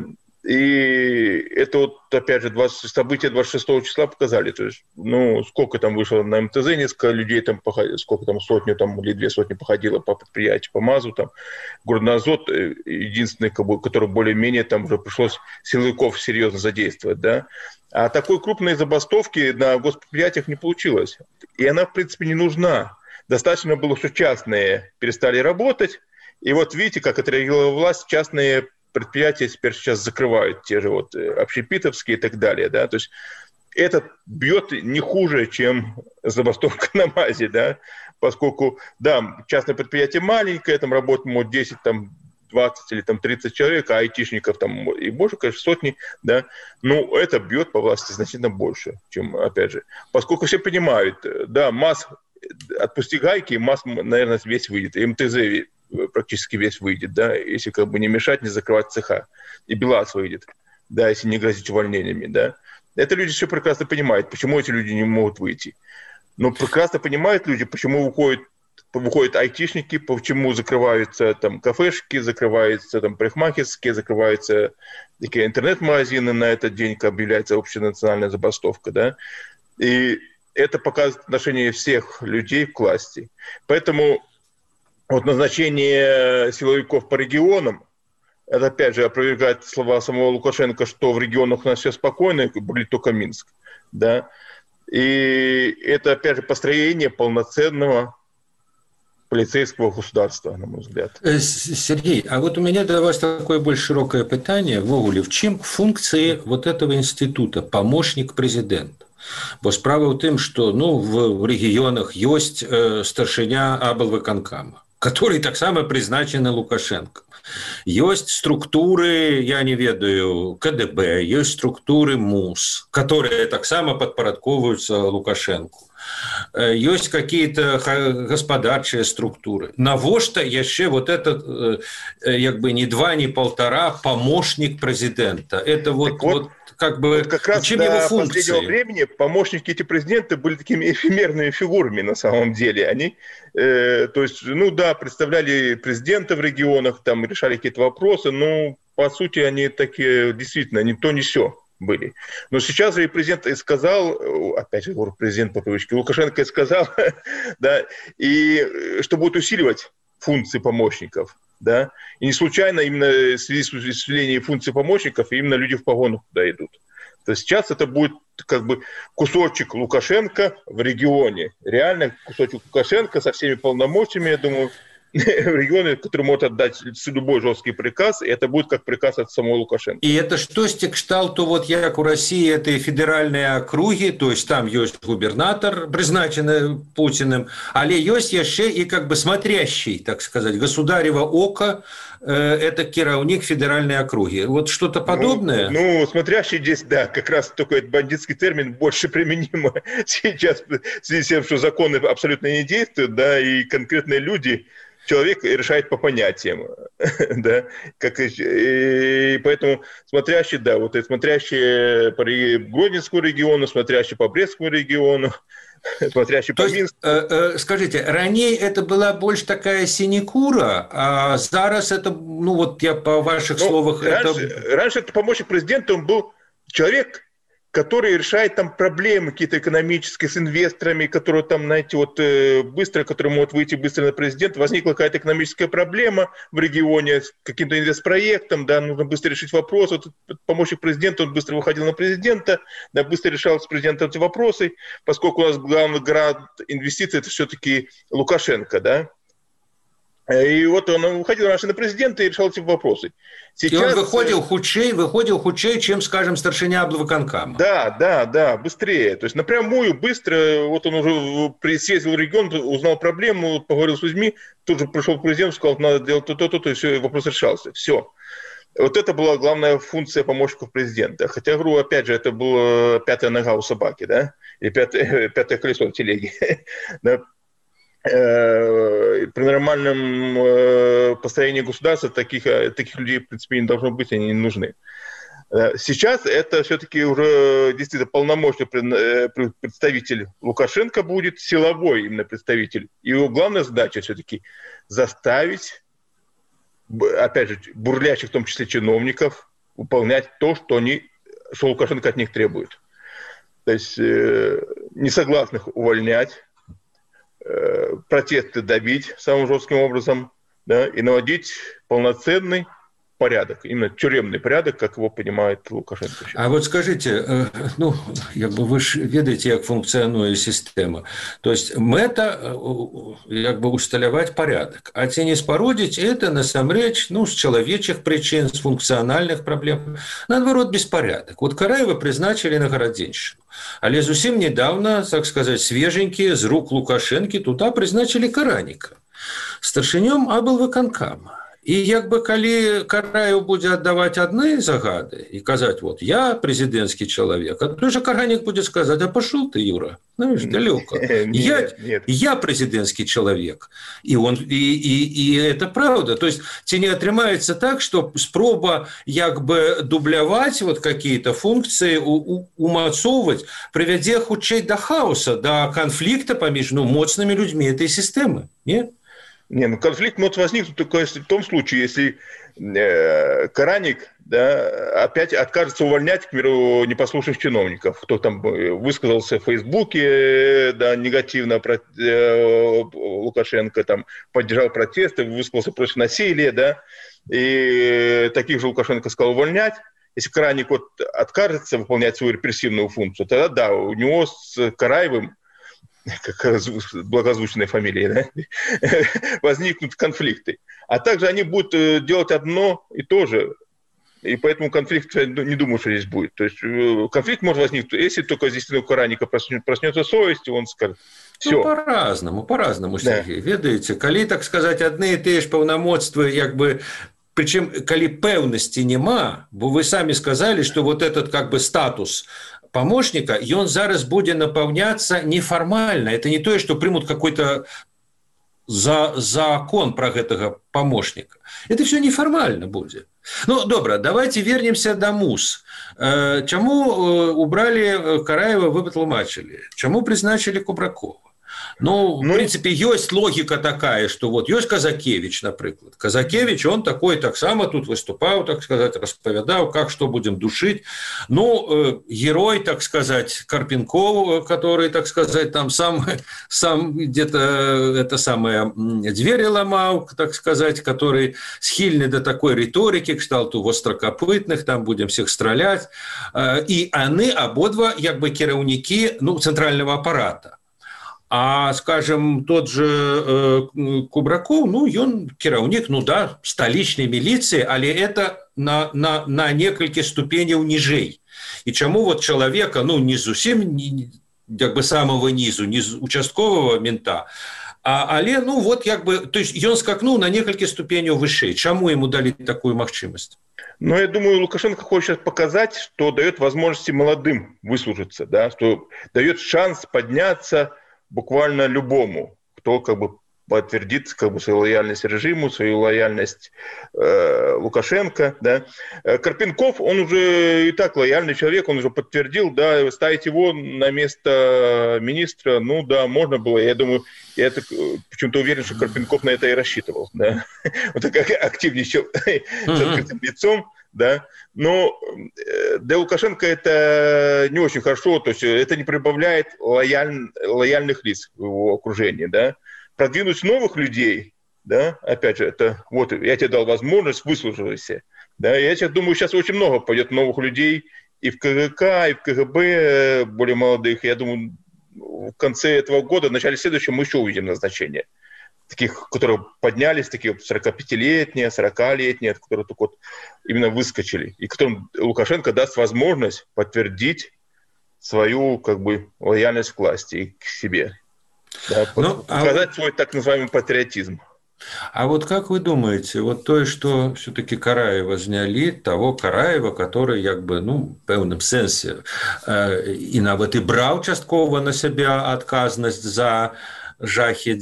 И это вот, опять же, события 26 числа показали. То есть, ну, сколько там вышло на МТЗ, несколько людей там, сколько там, сотню там, или 2 сотни походило по предприятию, по МАЗу, там, Горно-Азот, единственный, который более-менее там уже пришлось силовиков серьезно задействовать, да. А такой крупной забастовки на госпредприятиях не получилось. И она, в принципе, не нужна. Достаточно было, что частные перестали работать, и вот видите, как отреагировала власть, частные предприятия теперь сейчас закрывают, те же вот общепитовские и так далее, да, то есть это бьет не хуже, чем забастовка на МАЗе, да, поскольку, да, частное предприятие маленькое, там работает, может, 10, там, 20 или там 30 человек, а айтишников там и больше, конечно, сотни, да, но это бьет по власти значительно больше, чем, опять же, поскольку все понимают, да, МАЗ, отпусти гайки, МАЗ, наверное, весь выйдет, и МТЗ практически весь выйдет, да, если как бы не мешать, не закрывать цеха, и БелАЗ выйдет, да, если не грозить увольнениями, да. Это люди все прекрасно понимают, почему эти люди не могут выйти. Но прекрасно понимают люди, почему выходят айтишники, почему закрываются там кафешки, закрываются там парикмахерские, закрываются такие интернет-магазины на этот день, как объявляется общенациональная забастовка, да. И это показывает отношение всех людей к власти. Поэтому вот назначение силовиков по регионам, это опять же опровергает слова самого Лукашенко, что в регионах у нас все спокойно, будет только Минск, да. И это, опять же, построение полноценного полицейского государства, на мой взгляд. Сергей, а вот у меня для вас такое больше широкое питание. Вогуле, в чем функции вот этого института «Помощник президента»? Бо справа ў тым, што в рэгіёнах ёсць старшыня аблвыканкама, который таксама прызначаны Лукашенко. Есть структуры, я не ведаю, КДБ, есть структуры МУС, которые таксама подпарадковываются Лукашенко. Есть какие-то гаспадарчыя структуры. Навошта яшчэ вот этот, як бы не 2, не 1,5 помощник президента? Это вот как бы вот как раз чем до его функции? Последнего времени помощники эти президента были такими эфемерными фигурами на самом деле. Они, то есть, представляли президента в регионах, там решали какие-то вопросы, но по сути они такие действительно ни то, ни сё были. Но сейчас же и президент и сказал, опять же, президент по привычке, Лукашенко и сказал, да, и что будет усиливать функции помощников, да, и не случайно именно в связи с усилением функций помощников именно люди в погонах туда идут. То есть сейчас это будет как бы кусочек Лукашенко в регионе, реально кусочек Лукашенко со всеми полномочиями, я думаю, в регионе, который может отдать любой жесткий приказ, и это будет как приказ от самого Лукашенко. И это что с кшталту, вот як у России, это федеральные округи, то есть там есть губернатор, призначенный Путиным, але есть еще и как бы смотрящий, так сказать, государево око, это кираўнік федеральной округи. Вот что-то подобное? Ну, смотрящий здесь, да, как раз только этот бандитский термин больше применим сейчас, в связи с тем, что законы абсолютно не действуют, да, и конкретные люди, человек решает по понятиям, да, и поэтому смотрящий, да, вот это смотрящий по Гродненскому региону, смотрящий по Брестскому региону, смотрящий по Минску. Скажите, ранее это была больше такая синекура, а зараз это, вот я по ваших словах... Раньше это помощник президента, он был человек, который решает там проблемы какие-то экономические с инвесторами, которые там, знаете, вот быстро, которые могут выйти быстро на президента. Возникла какая-то экономическая проблема в регионе с каким-то инвестпроектом, да, нужно быстро решить вопрос. Вот помощник президента, он быстро выходил на президента, да, быстро решал с президентом эти вопросы, поскольку у нас главный гарант инвестиций – это все-таки Лукашенко, да. И вот он выходил раньше на президента и решал эти вопросы. Сейчас... И он выходил худшей, чем, скажем, старшиня аблвыканкама. Да, быстрее. То есть напрямую, быстро, вот он уже съездил в регион, узнал проблему, поговорил с людьми, тут же пришел к президенту, сказал, надо делать то-то, и все, вопрос решался. Все. Вот это была главная функция помощников президента. Хотя, говорю, опять же, это была пятая нога у собаки, да, и пятое колесо в телеге. При нормальном построении государства таких людей, в принципе, не должно быть, они не нужны. Сейчас это все-таки уже действительно полномочный представитель Лукашенко будет, силовой именно представитель. Его главная задача все-таки заставить, опять же, бурлящих, в том числе чиновников, выполнять то, что Лукашенко от них требует. То есть несогласных увольнять, протесты давить самым жестким образом, да, и наводить полноценный порядок, именно тюремный порядок, как его понимает Лукашенко. А вот скажите, ну, вы ж ведаеце, як функцыянуе сістэма. То есть мэта усталяваць порядок. А ці не спародзіць это насамрэч, ну, з чалавечых прычын, з функцыянальных праблем, наадварот, беспорядок. Вот Караева призначили на гарадзеншчыну. Але зусім недавно, так сказать, свеженькие, з рук Лукашенки, туда призначили Караніка старшынём аблвыканкама. І калі Караев будзе аддаваць адны загады і казаць, вот, я президентский человек, а той же Каранік будет сказать, а пошел ты, Юра, знаешь, далеко. Я президентский человек. И это правда. То есть, ці не атрымаецца так, что спроба дубляваць вот какие-то функции, умацоўваць, прывядзе хутчэй до хаоса, до конфликта паміж моцнымі людьми этой системы. Не? Не, ну конфликт может возникнуть только в том случае, если Караник, да, опять откажется увольнять, к примеру, непослушных чиновников, кто там высказался в Фейсбуке, да, негативно про Лукашенко, там поддержал протесты, высказался против насилия, да, и таких же Лукашенко сказал увольнять. Если Караник вот откажется выполнять свою репрессивную функцию, тогда да, у него с Караевым, как благозвучной фамилии, да, возникнут конфликты. А также они будут делать одно и то же. И поэтому конфликт, не думаю, что здесь будет. То есть конфликт может возникнуть, если только здесь у Караника проснется совесть, и он скажет, все. Ну, по-разному, Сергей. Да. Ведаеце, калі, так сказать, одни и те же паўнамоцтвы, причем, калі пэўнасці нема, бо вы сами сказали, что вот этот статус помощника, и он зараз будет наполняться неформально. Это не то, что примут какой-то закон про этого помощника. Это все неформально будет. Ну, добро, давайте вернемся до МУС. Чему убрали Караева, вы патлумачылі? Чему призначили Кубракова? Ну, в принципе, есть логика такая, что вот есть Казакевич, например. Казакевич, он такой, так само тут выступал, так сказать, расповедал, как что будем душить. Ну, герой, так сказать, Карпенков, который, так сказать, там сам где-то это самое двери ломал, так сказать, который схильный до такой риторики, к кшталту вострокопытных, там будем всех стрелять. И они ободва, кіраўнікі, центрального аппарата. А, скажем, тот же Кубраков, он кіраўнік, столичной милиции, але это на несколько ступеней ниже. И чему вот человека, не зусім, самого низу, не участкового мента, але, то есть он скакнул на несколько ступеней выше. Чему ему дали такую махчимость? Ну, я думаю, Лукашенко хочет показать, что дает возможности молодым выслужиться, да, что дает шанс подняться буквально любому, кто подтвердит свою лояльность режиму, свою лояльность Лукашенко. Да. Карпенков, он уже и так лояльный человек, он уже подтвердил, да, ставить его на место министра, можно было. Я думаю, я почему-то уверен, что Карпенков на это и рассчитывал. Да. Он так активничал с открытым лицом. Да? Но для Лукашенко это не очень хорошо, то есть это не прибавляет лояльных лиц в его окружении. Да? Продвинуть новых людей, да, опять же, это вот я тебе дал возможность, выслуживайся. Да? Я сейчас думаю, сейчас очень много пойдет новых людей и в КГК, и в КГБ более молодых. Я думаю, в конце этого года, в начале следующего мы еще увидим назначение. Таких, которые поднялись, такие 45-летние, 40-летние, которые только именно выскочили, и которым Лукашенко даст возможность подтвердить свою лояльность к власти и к себе. Да, показать свой так называемый патриотизм. А вот как вы думаете, вот то, что все-таки Караева сняли, того Караева, который в певном сенсе и нават и брал частково на себя отказность за жахи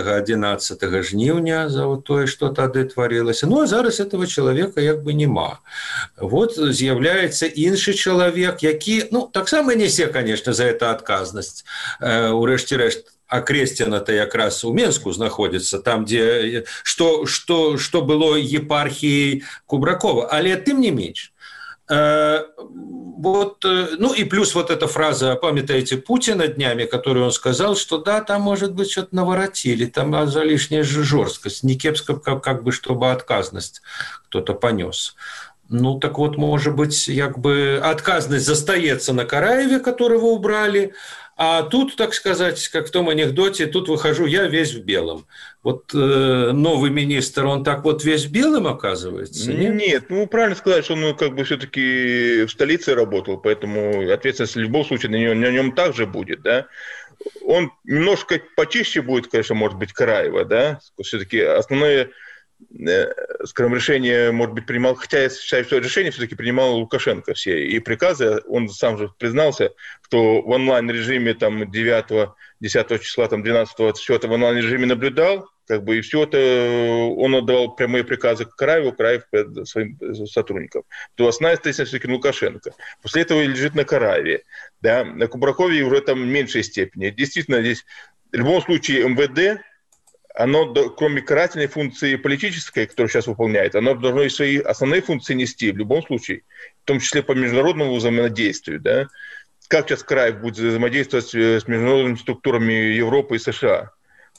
9-11 жніўня за тое, што тады тварылася. А зараз этого человека нема. Вот з'яўляецца іншы чалавек, які, таксама нясе, конечно, за это отказнасць. Урэшце рэшт, Акресціна-то якраз у Менску знаходзіцца, там, дзе што было епархіяй Кубракова. Але тым не менш, Вот, ну и плюс вот эта фраза, памятаете, Путина днями, которую он сказал, что да, там, может быть, что-то наворотили, там за лишняя жесткость, не кепско, как бы, чтобы отказность кто-то понес. Ну, так вот, может быть, как бы отказность застається на Караеве, которого убрали, а тут, так сказать, как в том анекдоте, тут выхожу я весь в белом. Вот новый министр, он так вот весь в белом оказывается? Нет? Нет, ну правильно сказать, что он как бы все-таки в столице работал, поэтому ответственность в любом случае на нем также будет, да. Он немножко почище будет, конечно, может быть, Караева, да. Все-таки основные, скажем, решения, может быть, принимал, хотя я считаю, что решения все-таки принимал Лукашенко все, и приказы, он сам же признался, что в онлайн-режиме там 9-10 числа, там 12-го, все это в онлайн-режиме наблюдал, как бы, и все это он отдавал прямые приказы Караеву, Караев своим сотрудникам. То основная ответственность все-таки Лукашенко. После этого лежит на Караеве, да, на Кубракове уже там в меньшей степени. Действительно, здесь в любом случае МВД, оно, кроме карательной функции политической, которую сейчас выполняет, оно должно и свои основные функции нести в любом случае, в том числе по международному взаимодействию. Да? Как сейчас Караев будет взаимодействовать с международными структурами Европы и США?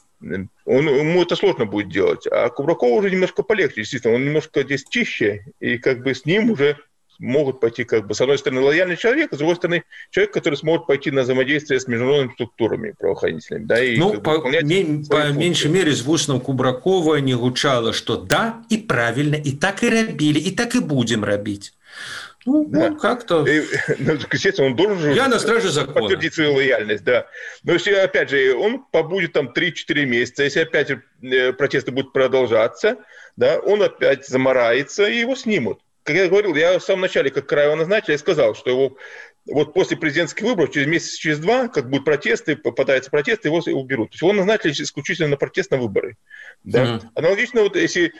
Ему это сложно будет делать. А Кубракову уже немножко полегче, действительно. Он немножко здесь чище, и как бы с ним уже могут пойти, как бы, с одной стороны, лояльный человек, а с другой стороны, человек, который сможет пойти на взаимодействие с международными структурами правоохранительными. Да, и, ну, как бы, по меньшей мере, з вуснаў Кубракова не гучала, что да, и правильно, и так и робили, и так и будем робить. Ну, да. Он как-то... Естественно, он должен же... Я на страже закона. Подтвердить свою лояльность, да. Но если, опять же, он побудет там 3-4 месяца, если опять протесты будут продолжаться, да, он опять замарается, и его снимут. Как я говорил, я в самом начале, как Караева назначили, я сказал, что его вот после президентских выборов, через месяц, через два, как будут протесты, попадаются протесты, его уберут. То есть его назначили исключительно на протест, на выборы. Да? Аналогично, вот если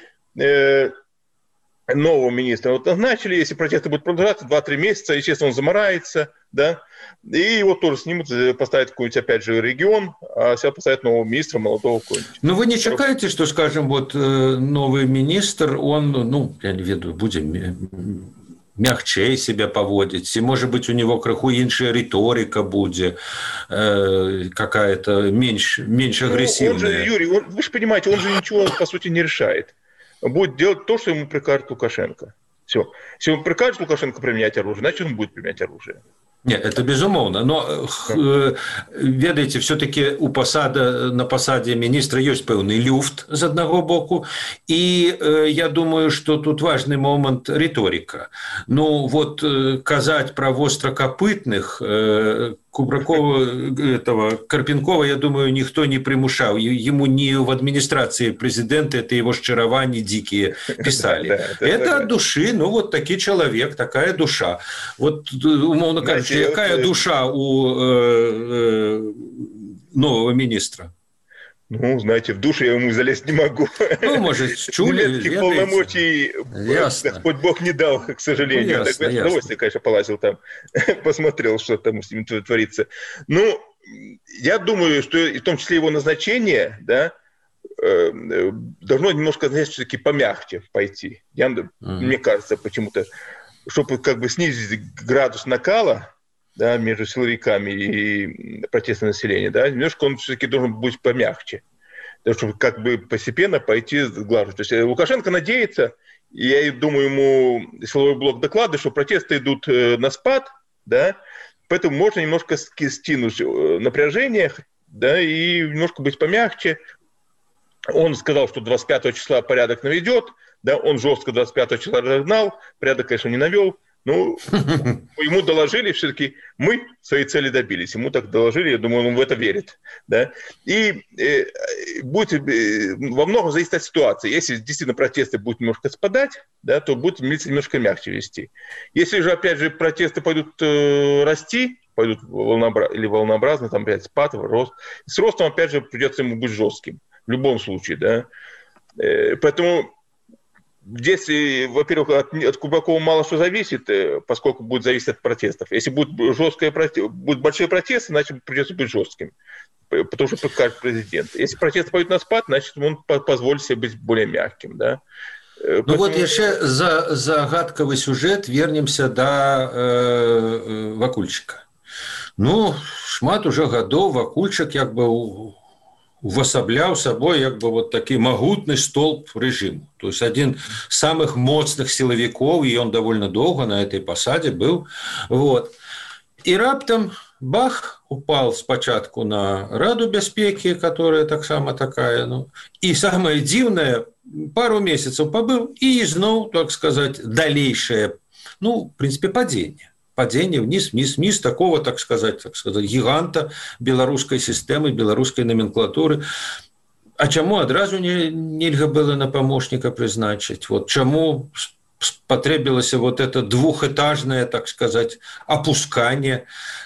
нового министра вот назначили, если протесты будут продолжаться 2-3 месяца, естественно, он замарается, да, и его тоже снимут, поставят какой-нибудь, опять же, регион, а себя поставят нового министра, молодого какого-нибудь. Ну, вы не чакаете, что, скажем, вот новый министр, он, ну, я не веду, будем мягчей себя поводить, и, может быть, у него крыху іншая риторика будет, какая-то меньше агрессивная. Он же, Юрий, вы же понимаете, он же ничего, по сути, не решает. Будет делать то, что ему прикажет Лукашенко. Все. Если ему прикажет Лукашенко применять оружие, значит, он будет применять оружие. Нет, это безумовно. Но, ведаете, все-таки на посаде министра есть певний люфт з одного боку. И я думаю, что тут важный момент риторика. Ну, вот казать про вострокопытных Кубракова, этого Карпенкова, я думаю, никто не примушал. Ему не в администрации президента это его шчарования дикие писали. Это от души, ну вот такой человек, такая душа. Вот, умовно кажучи, какая душа у нового министра? Ну, знаете, в душу я ему залезть не могу. Ну, может, чули. Немецких полномочий Господь Бог не дал, к сожалению. Ну, ясно, так, я с удовольствием, конечно, полазил там, посмотрел, что там с ним творится. Ну, я думаю, что в том числе его назначение, да, должно немножко, знаете, все-таки помягче пойти. Мне кажется, почему-то, чтобы как бы снизить градус накала, да, между силовиками и протестным населением, да, немножко он все-таки должен быть помягче, чтобы как бы постепенно пойти глажу. То есть Лукашенко надеется, и я думаю, ему силовой блок докладывает, что протесты идут на спад, да, поэтому можно немножко стянуть напряжение, да, и немножко быть помягче. Он сказал, что 25 числа порядок наведет, да, он жестко 25 числа разогнал, порядок, конечно, не навел. Ну, ему доложили, все-таки мы своей цели добились. Ему так доложили, я думаю, он в это верит. Да? И будет во многом зависеть от ситуации. Если действительно протесты будут немножко спадать, да, то будет милиция немножко мягче вести. Если же, опять же, протесты пойдут расти, пойдут волнообразно, там опять спад, рост, с ростом, опять же, придется ему быть жестким. В любом случае, да. Поэтому... Здесь, во-первых, от Кубракова мало что зависит, поскольку будет зависеть от протестов. Если будут большие протесты, значит, придется быть жестким, потому что подкажет президент. Если протесты пойдут на спад, значит, он позволит себе быть более мягким. Да? Ну вот яшчэ за загадкавы сюжэт вернемся да Вакульчыка. Ну шмат уже гадоў Вакульчык як бы увасабляў сабой як бы вот такі магутны столб рэжыму. То есть один з самых моцных сілавікоў, і ён довольно доўга на этой пасадзе быў. Вот. І раптам бах, упал спачатку на Раду бяспекі, которая таксама такая. Ну. І самае дзіўнае, пару месяцаў пабыў, і зноў, так сказать, далейшее, ну, в принципе, падение вниз такого, так сказать, гиганта беларускай системы, беларускай номенклатуры. А чаму адразу нельга было на помощника призначить? Вот чаму потребовалось вот это двухэтажное, так сказать, опускание,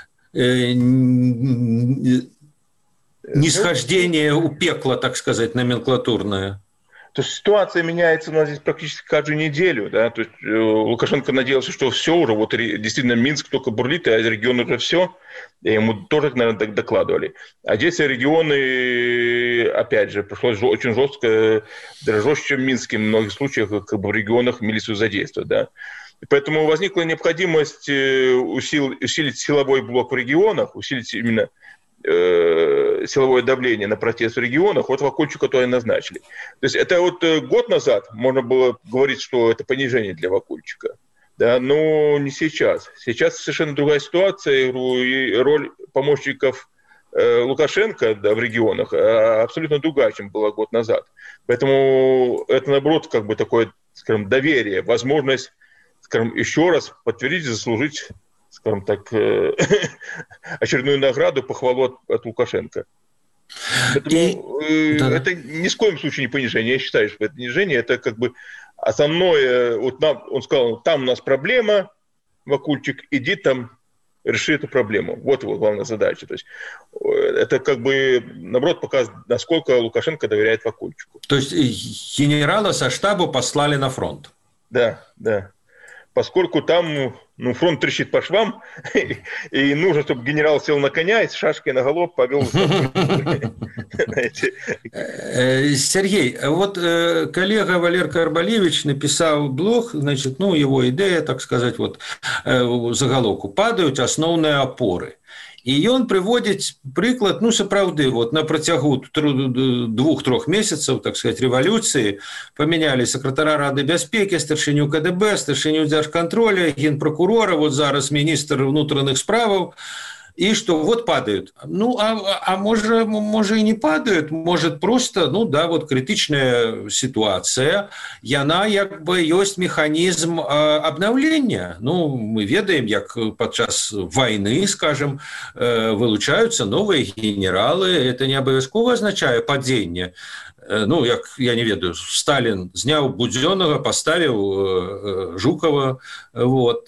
нисхождение у пекла, так сказать, номенклатурное? То есть ситуация меняется у нас здесь практически каждую неделю. Да? То есть Лукашенко надеялся, что все уже, вот действительно Минск только бурлит, а регион уже все. И ему тоже, наверное, докладывали. А здесь регионы, опять же, пришлось очень жестко, даже жестче, чем в Минске, в многих случаях, как бы в регионах милицию задействовать. Да? И поэтому возникла необходимость усилить силовой блок в регионах, усилить именно силовое давление на протест в регионах, вот Вакульчика то и назначили. То есть это вот год назад можно было говорить, что это понижение для Вакульчика, да, но не сейчас. Сейчас совершенно другая ситуация, и роль помощников Лукашенко, да, в регионах абсолютно другая, чем была год назад. Поэтому это, наоборот, как бы такое, скажем, доверие, возможность, скажем, еще раз подтвердить, заслужить, скажем так, очередную награду, похвалу от Лукашенко. Поэтому это ни в коем случае не понижение. Я считаю, что это понижение, это как бы основное. Вот он сказал, там у нас проблема, Вакульчик, иди там, реши эту проблему. Вот его главная задача. То есть это как бы, наоборот, показывает, насколько Лукашенко доверяет Вакульчику. То есть генерала со штаба послали на фронт? Да, да. Поскольку там фронт трещит по швам, и нужно, чтобы генерал сел на коня и с шашкой наголо повел. Сергей, вот коллега Валер Карбалевич написал блог, значит, ну, его идея, так сказать, вот заголовку «Падают основные опоры». І ён прыводзіць прыклад, ну, сапраўды, вот на працягу 2-3 месяцаў, так сказать, рэвалюцыі памянялі сакратара Рады бяспекі, старшыню КДБ, старшыню дзяржкантроля, генпракурора, вот зараз міністр унутраных справаў, и что вот падают. Ну, а может и не падают, может просто, ну да, вот критичная ситуация, яна як бы ёсць механизм обновления. Ну, мы ведаем, як падчас войны, скажем, вылучаются новые генералы, это не обовязково означает падение. Ну, як, я не ведаю, Сталин зняў Будзённага, поставіў Жукова, вот,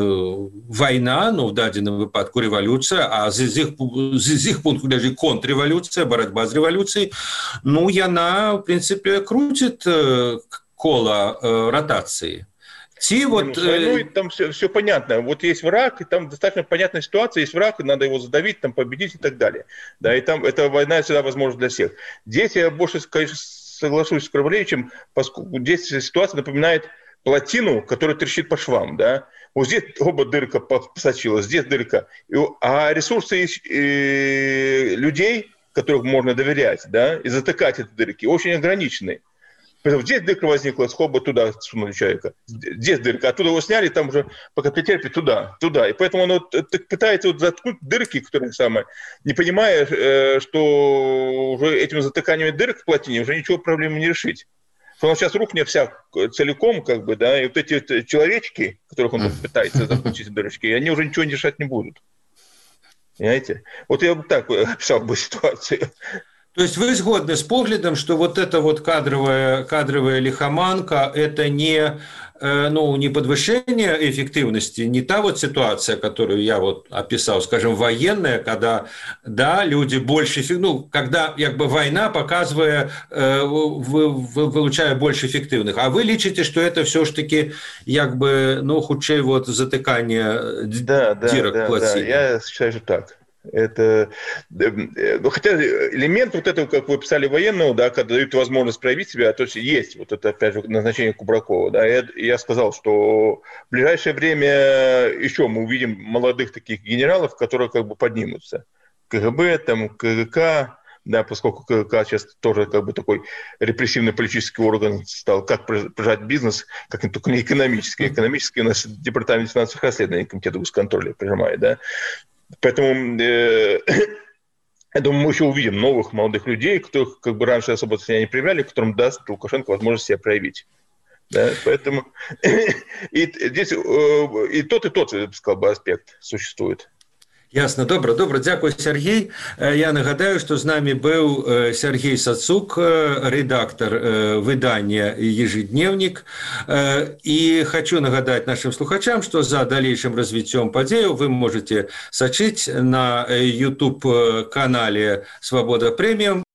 вайна, ну, в дадзеным выпадку рэвалюцыя, а з іх пункту гледжання контррэвалюцыя, барацьба з рэвалюцыяй, ну, яна, в принципе, крутит кола ротации. Вот, там все понятно. Вот есть враг, и там достаточно понятная ситуация, есть враг, и надо его задавить, там, победить и так далее. Да, и там эта война всегда возможна для всех. Здесь я больше, конечно, соглашусь с Карбалевичем, поскольку здесь ситуация напоминает плотину, которая трещит по швам. Да? Вот здесь оба дырка посочилась, здесь дырка. А ресурсы людей, которым можно доверять, да, и затыкать эти дырки, очень ограничены. Поэтому здесь дырка возникла, схоба туда сунули человека. Здесь дырка, оттуда его сняли, там уже пока претерпит туда. И поэтому он пытается вот заткнуть дырки, которые самые, не понимая, что уже этим затыканием дырок в плотине уже ничего проблемы не решить. Что он сейчас рухнет вся целиком, как бы, да, и вот эти человечки, которых он пытается заткнуть эти дырочки, они уже ничего не решать не будут. Понимаете? Вот я бы так описал бы ситуацию. То есть вы сгодны с поглядом, что вот эта вот кадровая лихоманка – это не подвышение эффективности, не та вот ситуация, которую я вот описал, скажем, военная, когда, да, люди больше, ну, когда как бы война показывая, вылучая больше эффективных. А вы лічите, что это все-таки как бы, ну, худшее вот затыкание дырок плотины? Да, я считаю, что так. Это, хотя элемент вот этого, как вы писали, военного, да, когда дают возможность проявить себя, то есть есть вот это, опять же, назначение Кубракова. Да, я сказал, что в ближайшее время еще мы увидим молодых таких генералов, которые как бы поднимутся. КГБ, там, КГК, да, поскольку КГК сейчас тоже как бы такой репрессивный политический орган стал, как прижать бизнес, как только не экономический. Экономический у нас департамент финансовых расследований, комитет госконтроля прижимает, да. Поэтому, я думаю, мы еще увидим новых молодых людей, которых как бы раньше особо себя не проявляли, которым даст Лукашенко возможность себя проявить. Да, поэтому и здесь и тот, я бы сказал, аспект существует. Ясно, добра, дзякуй, Сергей. Я нагадаю, что с нами был Сергей Сацук, редактор выдания «Ежедневник». И хочу нагадать нашим слухачам, что за дальнейшим развитием подей вы можете сочить на YouTube-канале «Свобода Премиум»